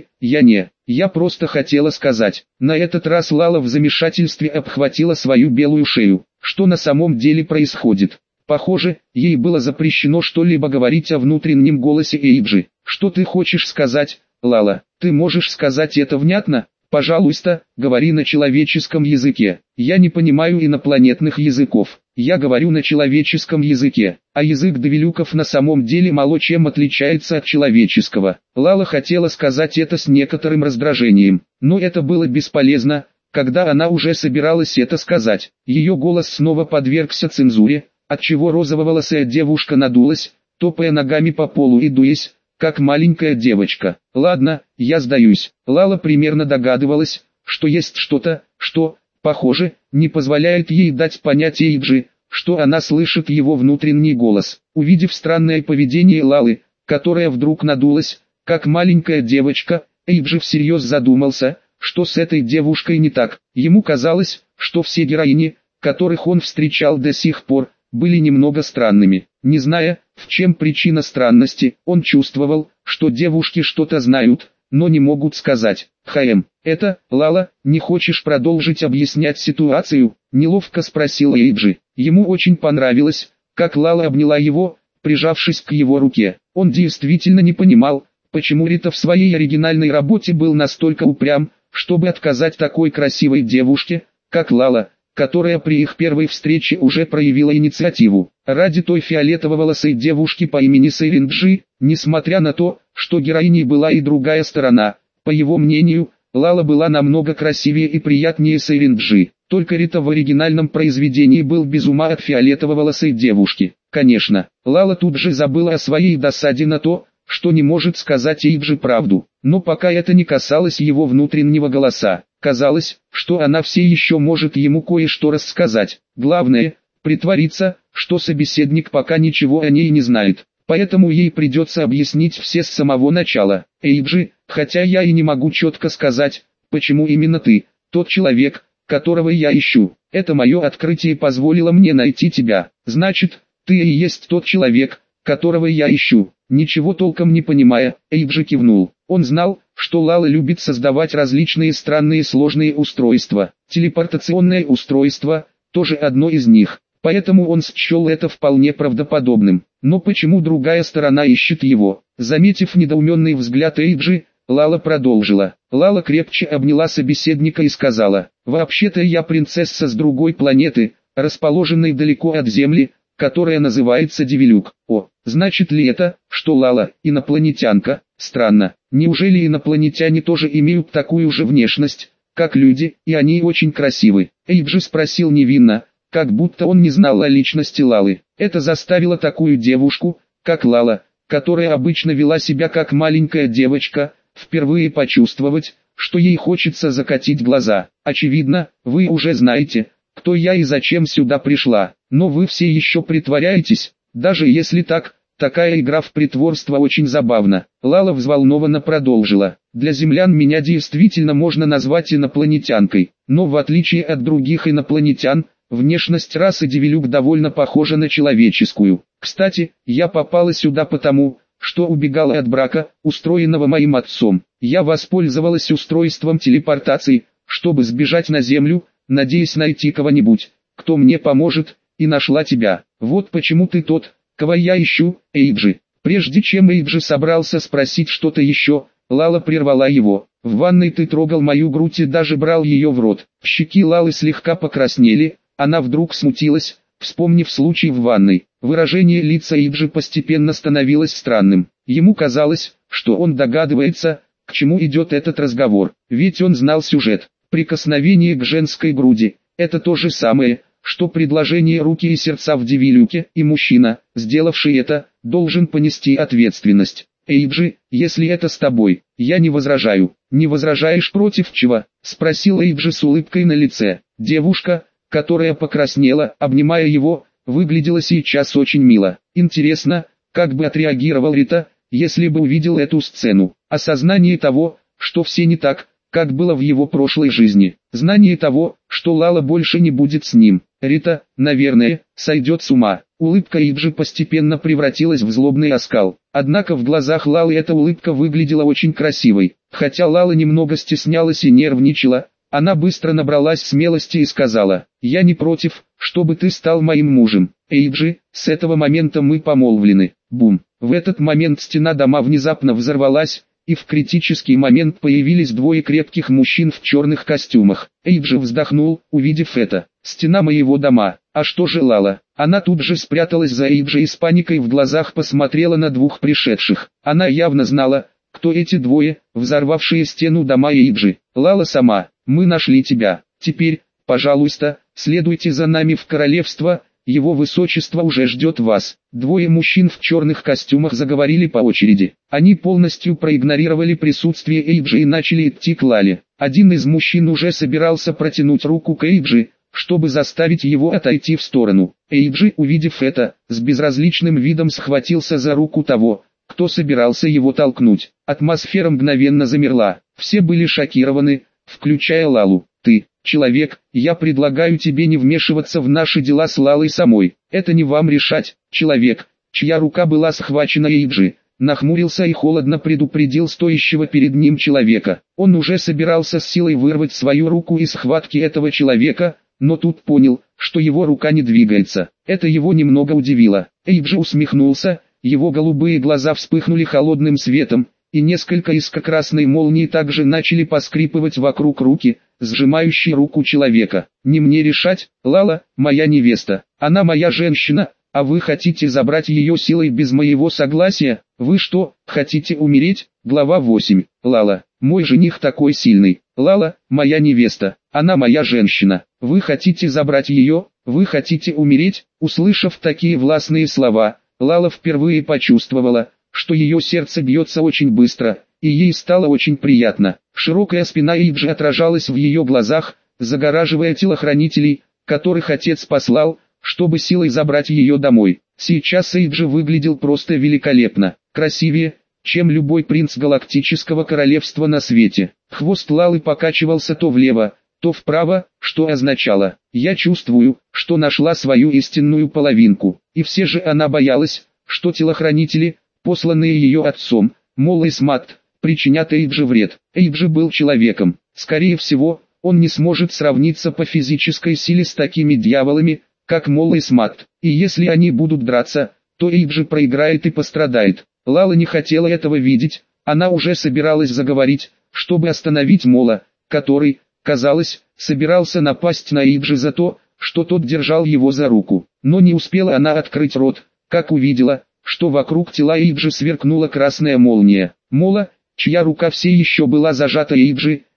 я просто хотела сказать. На этот раз Лала в замешательстве обхватила свою белую шею. Что на самом деле происходит? Похоже, ей было запрещено что-либо говорить о внутреннем голосе Эйджи. «Что ты хочешь сказать, Лала? Ты можешь сказать это внятно? Пожалуйста, говори на человеческом языке. Я не понимаю инопланетных языков. Я говорю на человеческом языке, а язык Девилюков на самом деле мало чем отличается от человеческого». Лала хотела сказать это с некоторым раздражением, но это было бесполезно, когда она уже собиралась это сказать. Ее голос снова подвергся цензуре, отчего розововолосая девушка надулась, топая ногами по полу и дуясь, как маленькая девочка. «Ладно, я сдаюсь». Лала примерно догадывалась, что есть что-то, что, похоже, не позволяет ей дать понять Эйджи, что она слышит его внутренний голос. Увидев странное поведение Лалы, которая вдруг надулась, как маленькая девочка, Эйджи всерьез задумался, что с этой девушкой не так. Ему казалось, что все героини, которых он встречал до сих пор, были немного странными. Не зная, в чем причина странности, он чувствовал, что девушки что-то знают, но не могут сказать. Это, Лала, не хочешь продолжить объяснять ситуацию?» – неловко спросил Эйджи. Ему очень понравилось, как Лала обняла его, прижавшись к его руке. Он действительно не понимал, почему Рита в своей оригинальной работе был настолько упрям, чтобы отказать такой красивой девушке, как Лала, которая при их первой встрече уже проявила инициативу. Ради той фиолетово-волосой девушки по имени Сейринджи, несмотря на то, что героиней была и другая сторона, по его мнению, Лала была намного красивее и приятнее Сейринджи. Только Рита в оригинальном произведении был без ума от фиолетово-волосой девушки. Конечно, Лала тут же забыла о своей досаде на то, что не может сказать Эйджи правду, но пока это не касалось его внутреннего голоса. Казалось, что она все еще может ему кое-что рассказать. Главное, притвориться, что собеседник пока ничего о ней не знает. Поэтому ей придется объяснить все с самого начала. «Эйджи, хотя я и не могу четко сказать, почему именно ты, тот человек, которого я ищу. Это мое открытие позволило мне найти тебя. Значит, ты и есть тот человек, которого я ищу». Ничего толком не понимая, Эйджи кивнул. Он знал, что Лала любит создавать различные странные сложные устройства. Телепортационное устройство – тоже одно из них. Поэтому он счел это вполне правдоподобным. Но почему другая сторона ищет его? Заметив недоуменный взгляд Эйджи, Лала продолжила. Лала крепче обняла собеседника и сказала: «Вообще-то я принцесса с другой планеты, расположенной далеко от Земли, которая называется Девилюк». О, значит ли это, что Лала инопланетянка? Странно. Неужели инопланетяне тоже имеют такую же внешность, как люди, и они очень красивы. Эйджи спросил невинно, как будто он не знал о личности Лалы. Это заставило такую девушку, как Лала, которая обычно вела себя как маленькая девочка, впервые почувствовать, что ей хочется закатить глаза. Очевидно, вы уже знаете, кто я и зачем сюда пришла, но вы все еще притворяетесь, даже если так, такая игра в притворство очень забавна. Лала взволнованно продолжила. Для землян меня действительно можно назвать инопланетянкой, но в отличие от других инопланетян, внешность расы Девилюк довольно похожа на человеческую. Кстати, я попала сюда потому, что убегала от брака, устроенного моим отцом. Я воспользовалась устройством телепортации, чтобы сбежать на Землю, надеясь найти кого-нибудь, кто мне поможет, и нашла тебя. Вот почему ты тот, кого я ищу, Эйджи. Прежде чем Эйджи собрался спросить что-то еще, Лала прервала его. В ванной ты трогал мою грудь и даже брал ее в рот. Щеки Лалы слегка покраснели, она вдруг смутилась, вспомнив случай в ванной. Выражение лица Эйджи постепенно становилось странным. Ему казалось, что он догадывается, к чему идет этот разговор, ведь он знал сюжет. Прикосновение к женской груди – это то же самое, что предложение руки и сердца в Девилюке, и мужчина, сделавший это, должен понести ответственность. Эйджи, если это с тобой, я не возражаю. Не возражаешь против чего? Спросил Эйджи с улыбкой на лице. Девушка, которая покраснела, обнимая его, выглядела сейчас очень мило. Интересно, как бы отреагировал Рита, если бы увидел эту сцену. Осознание того, что все не так, как было в его прошлой жизни. Знание того, что Лала больше не будет с ним. Рита, наверное, сойдет с ума. Улыбка Эйджи постепенно превратилась в злобный оскал. Однако в глазах Лалы эта улыбка выглядела очень красивой. Хотя Лала немного стеснялась и нервничала, она быстро набралась смелости и сказала: «Я не против, чтобы ты стал моим мужем. Эйджи, с этого момента мы помолвлены». Бум! В этот момент стена дома внезапно взорвалась, и в критический момент появились двое крепких мужчин в черных костюмах. Эйджи вздохнул, увидев это. «Стена моего дома, а что же Лала?» Она тут же спряталась за Эйджи и с паникой в глазах посмотрела на двух пришедших. Она явно знала, кто эти двое, взорвавшие стену дома Эйджи. «Лала сама, мы нашли тебя. Теперь, пожалуйста, следуйте за нами в королевство, его высочество уже ждет вас». Двое мужчин в черных костюмах заговорили по очереди. Они полностью проигнорировали присутствие Эйджи и начали идти к Лале. Один из мужчин уже собирался протянуть руку к Эйджи, чтобы заставить его отойти в сторону. Эйджи, увидев это, с безразличным видом схватился за руку того, кто собирался его толкнуть. Атмосфера мгновенно замерла. Все были шокированы, включая Лалу. «Ты, человек, я предлагаю тебе не вмешиваться в наши дела с Лалой самой. Это не вам решать». Человек, чья рука была схвачена Эйджи, нахмурился и холодно предупредил стоящего перед ним человека. Он уже собирался с силой вырвать свою руку из схватки этого человека, но тут понял, что его рука не двигается. Это его немного удивило. Эйджи усмехнулся, его голубые глаза вспыхнули холодным светом, и несколько искр-красной молнии также начали поскрипывать вокруг руки, сжимающей руку человека. «Не мне решать, Лала, моя невеста. Она моя женщина, а вы хотите забрать ее силой без моего согласия? Вы что, хотите умереть?» Глава 8. Лала, мой жених такой сильный. Лала, моя невеста. Она моя женщина. Вы хотите забрать ее? Вы хотите умереть? Услышав такие властные слова, Лала впервые почувствовала, что ее сердце бьется очень быстро, и ей стало очень приятно. Широкая спина Эйджи отражалась в ее глазах, загораживая телохранителей, которых отец послал, чтобы силой забрать ее домой. Сейчас Эйджи выглядел просто великолепно, красивее, чем любой принц галактического королевства на свете. Хвост Лалы покачивался то влево, то вправо, что означало: «Я чувствую, что нашла свою истинную половинку». И все же она боялась, что телохранители, посланные ее отцом, Мол и Смат, причинят Эйджи вред. Эйджи был человеком. Скорее всего, он не сможет сравниться по физической силе с такими дьяволами, как Мол и Смат. И если они будут драться, то Эйджи проиграет и пострадает. Лала не хотела этого видеть, она уже собиралась заговорить, чтобы остановить Мола, который, казалось, собирался напасть на Эйджи за то, что тот держал его за руку. Но не успела она открыть рот, как увидела, что вокруг тела Эйджи сверкнула красная молния. Мола, чья рука все еще была зажата Эйджи,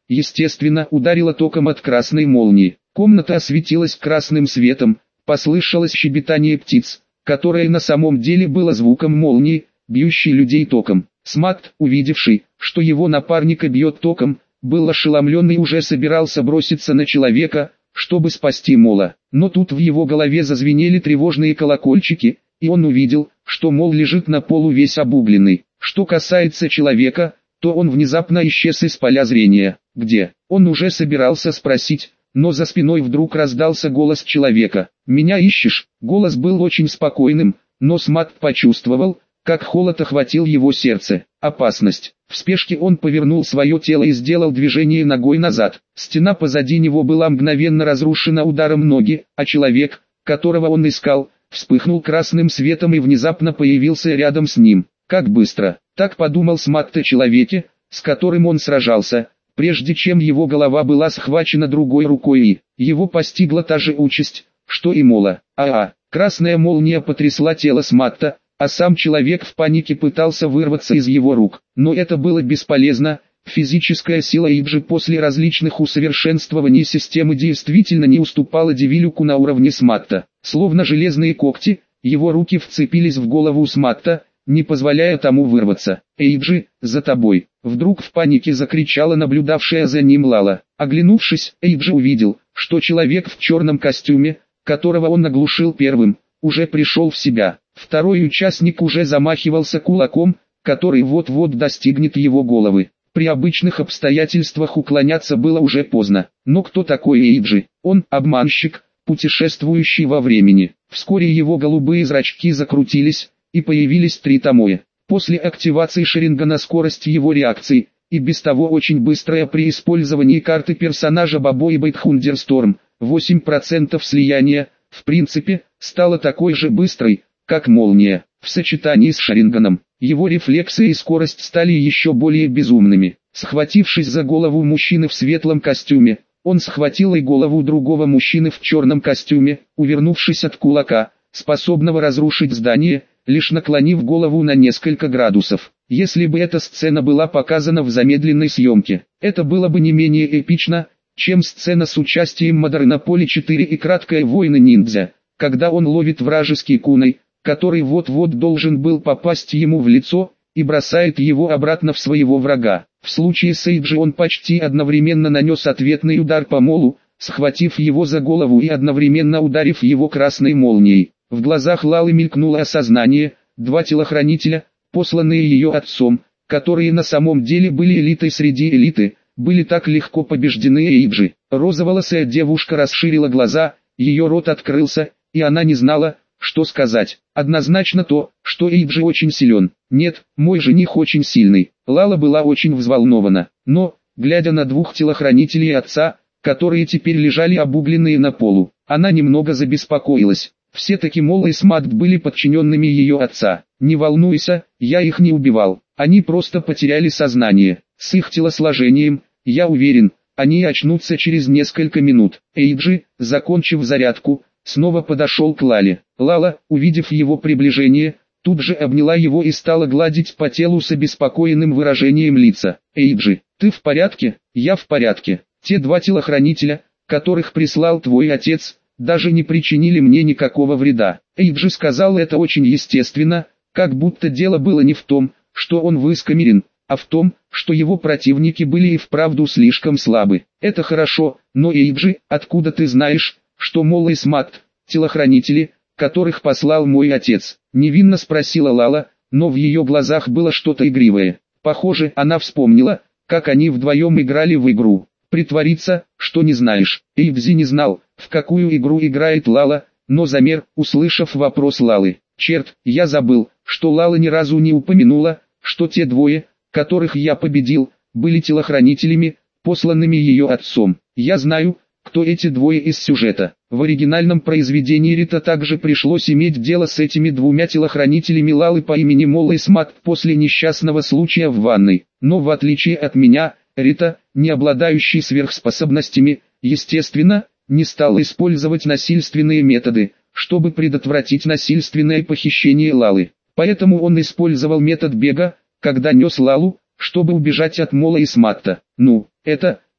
естественно, ударило током от красной молнии. Комната осветилась красным светом, послышалось щебетание птиц, которое на самом деле было звуком молнии, бьющей людей током. Смат, увидевший, что его напарника бьет током, был ошеломлен и уже собирался броситься на человека, чтобы спасти Мола. Но тут в его голове зазвенели тревожные колокольчики, и он увидел, что Мол лежит на полу весь обугленный. Что касается человека, то он внезапно исчез из поля зрения. Где? Он уже собирался спросить, но за спиной вдруг раздался голос человека. «Меня ищешь?» Голос был очень спокойным, но Смат почувствовал, как холод охватил его сердце. Опасность. В спешке он повернул свое тело и сделал движение ногой назад. Стена позади него была мгновенно разрушена ударом ноги, а человек, которого он искал, вспыхнул красным светом и внезапно появился рядом с ним. Как быстро! Так подумал Смат о человеке, с которым он сражался, прежде чем его голова была схвачена другой рукой и его постигла та же участь, что и Мола. Красная молния потрясла тело Сматта, а сам человек в панике пытался вырваться из его рук. Но это было бесполезно, физическая сила Иджи после различных усовершенствований системы действительно не уступала Девилюку на уровне Сматта. Словно железные когти, его руки вцепились в голову Сматта, не позволяя тому вырваться. «Эйджи, за тобой!» Вдруг в панике закричала наблюдавшая за ним Лала. Оглянувшись, Эйджи увидел, что человек в черном костюме, которого он оглушил первым, уже пришел в себя. Второй участник уже замахивался кулаком, который вот-вот достигнет его головы. При обычных обстоятельствах уклоняться было уже поздно. Но кто такой Эйджи? Он обманщик, путешествующий во времени. Вскоре его голубые зрачки закрутились, и появились 3 томоя. После активации Шерингана скорость его реакции, и без того очень быстрая при использовании карты персонажа Бабо и Байтхундерсторм, 8% слияния, в принципе, стала такой же быстрой, как молния. В сочетании с Шеринганом, его рефлексы и скорость стали еще более безумными. Схватившись за голову мужчины в светлом костюме, он схватил и голову другого мужчины в черном костюме, увернувшись от кулака, способного разрушить здание, лишь наклонив голову на несколько градусов. Если бы эта сцена была показана в замедленной съемке, это было бы не менее эпично, чем сцена с участием Модерна Поли 4 и краткая «Войны ниндзя», когда он ловит вражеский кунай, который вот-вот должен был попасть ему в лицо, и бросает его обратно в своего врага. В случае с Эйджи он почти одновременно нанес ответный удар по Молу, схватив его за голову и одновременно ударив его красной молнией. В глазах Лалы мелькнуло осознание: 2 телохранителя, посланные ее отцом, которые на самом деле были элитой среди элиты, были так легко побеждены Эйджи. Розоволосая девушка расширила глаза, ее рот открылся, и она не знала, что сказать. Однозначно то, что Эйджи очень силен. Нет, мой жених очень сильный. Лала была очень взволнована, но, глядя на 2 телохранителей отца, которые теперь лежали обугленные на полу, она немного забеспокоилась. Все-таки Мол и Смат были подчиненными ее отца. «Не волнуйся, я их не убивал, они просто потеряли сознание. С их телосложением, я уверен, они очнутся через несколько минут». Эйджи, закончив зарядку, снова подошел к Лале. Лала, увидев его приближение, тут же обняла его и стала гладить по телу с обеспокоенным выражением лица. «Эйджи, ты в порядке?» «Я в порядке. Те 2 телохранителя, которых прислал твой отец, даже не причинили мне никакого вреда». Эйджи сказал это очень естественно, как будто дело было не в том, что он высокомерен, а в том, что его противники были и вправду слишком слабы. «Это хорошо, но Эйджи, откуда ты знаешь, что Мол и Смат – телохранители, которых послал мой отец?» – невинно спросила Лала, но в ее глазах было что-то игривое. Похоже, она вспомнила, как они вдвоем играли в игру. «Притвориться, что не знаешь». Эйджи не знал, в какую игру играет Лала, но замер, услышав вопрос Лалы. «Черт, я забыл, что Лала ни разу не упомянула, что те 2, которых я победил, были телохранителями, посланными ее отцом. Я знаю, кто эти 2 из сюжета». В оригинальном произведении Рита также пришлось иметь дело с этими 2 телохранителями Лалы по имени Мол и Смат после несчастного случая в ванной. Но в отличие от меня, Рита, не обладающий сверхспособностями, естественно, не стал использовать насильственные методы, чтобы предотвратить насильственное похищение Лалы. Поэтому он использовал метод бега, когда нес Лалу, чтобы убежать от Мола и Сматта. Ну, это,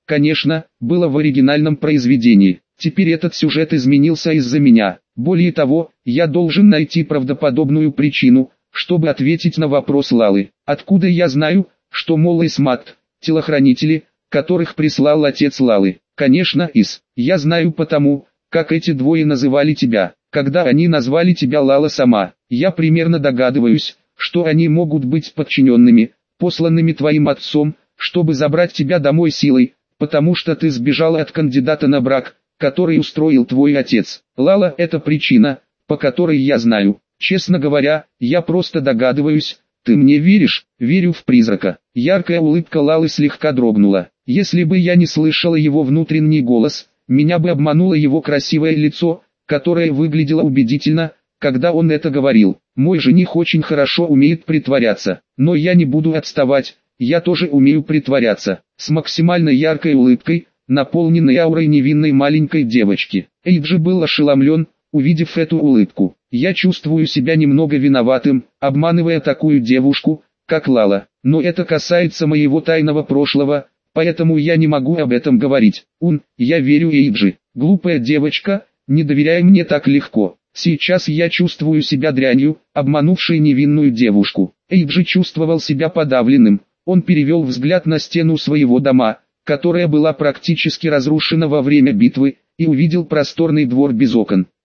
конечно, было в оригинальном произведении. Теперь этот сюжет изменился из-за меня. Более того, я должен найти правдоподобную причину, чтобы ответить на вопрос Лалы. Откуда я знаю, что Молла и Смат – телохранители, которых прислал отец Лалы? Конечно, я знаю потому, как эти двое называли тебя. Когда они назвали тебя Лала сама, я примерно догадываюсь, что они могут быть подчиненными, посланными твоим отцом, чтобы забрать тебя домой силой, потому что ты сбежала от кандидата на брак, который устроил твой отец. Лала – это причина, по которой я знаю. Честно говоря, я просто догадываюсь. Ты мне веришь? Верю в призрака. Яркая улыбка Лалы слегка дрогнула. Если бы я не слышала его внутренний голос, меня бы обмануло его красивое лицо, которое выглядело убедительно, когда он это говорил. Мой жених очень хорошо умеет притворяться, но я не буду отставать, я тоже умею притворяться. С максимально яркой улыбкой, наполненной аурой невинной маленькой девочки. Эйджи был ошеломлен, увидев эту улыбку. Я чувствую себя немного виноватым, обманывая такую девушку, как Лала. Но это касается моего тайного прошлого, поэтому я не могу об этом говорить. Я верю Эйджи. Глупая девочка, не доверяй мне так легко. Сейчас я чувствую себя дрянью, обманувшей невинную девушку. Эйджи чувствовал себя подавленным. Он перевел взгляд на стену своего дома, которая была практически разрушена во время битвы, и увидел просторный двор без окон.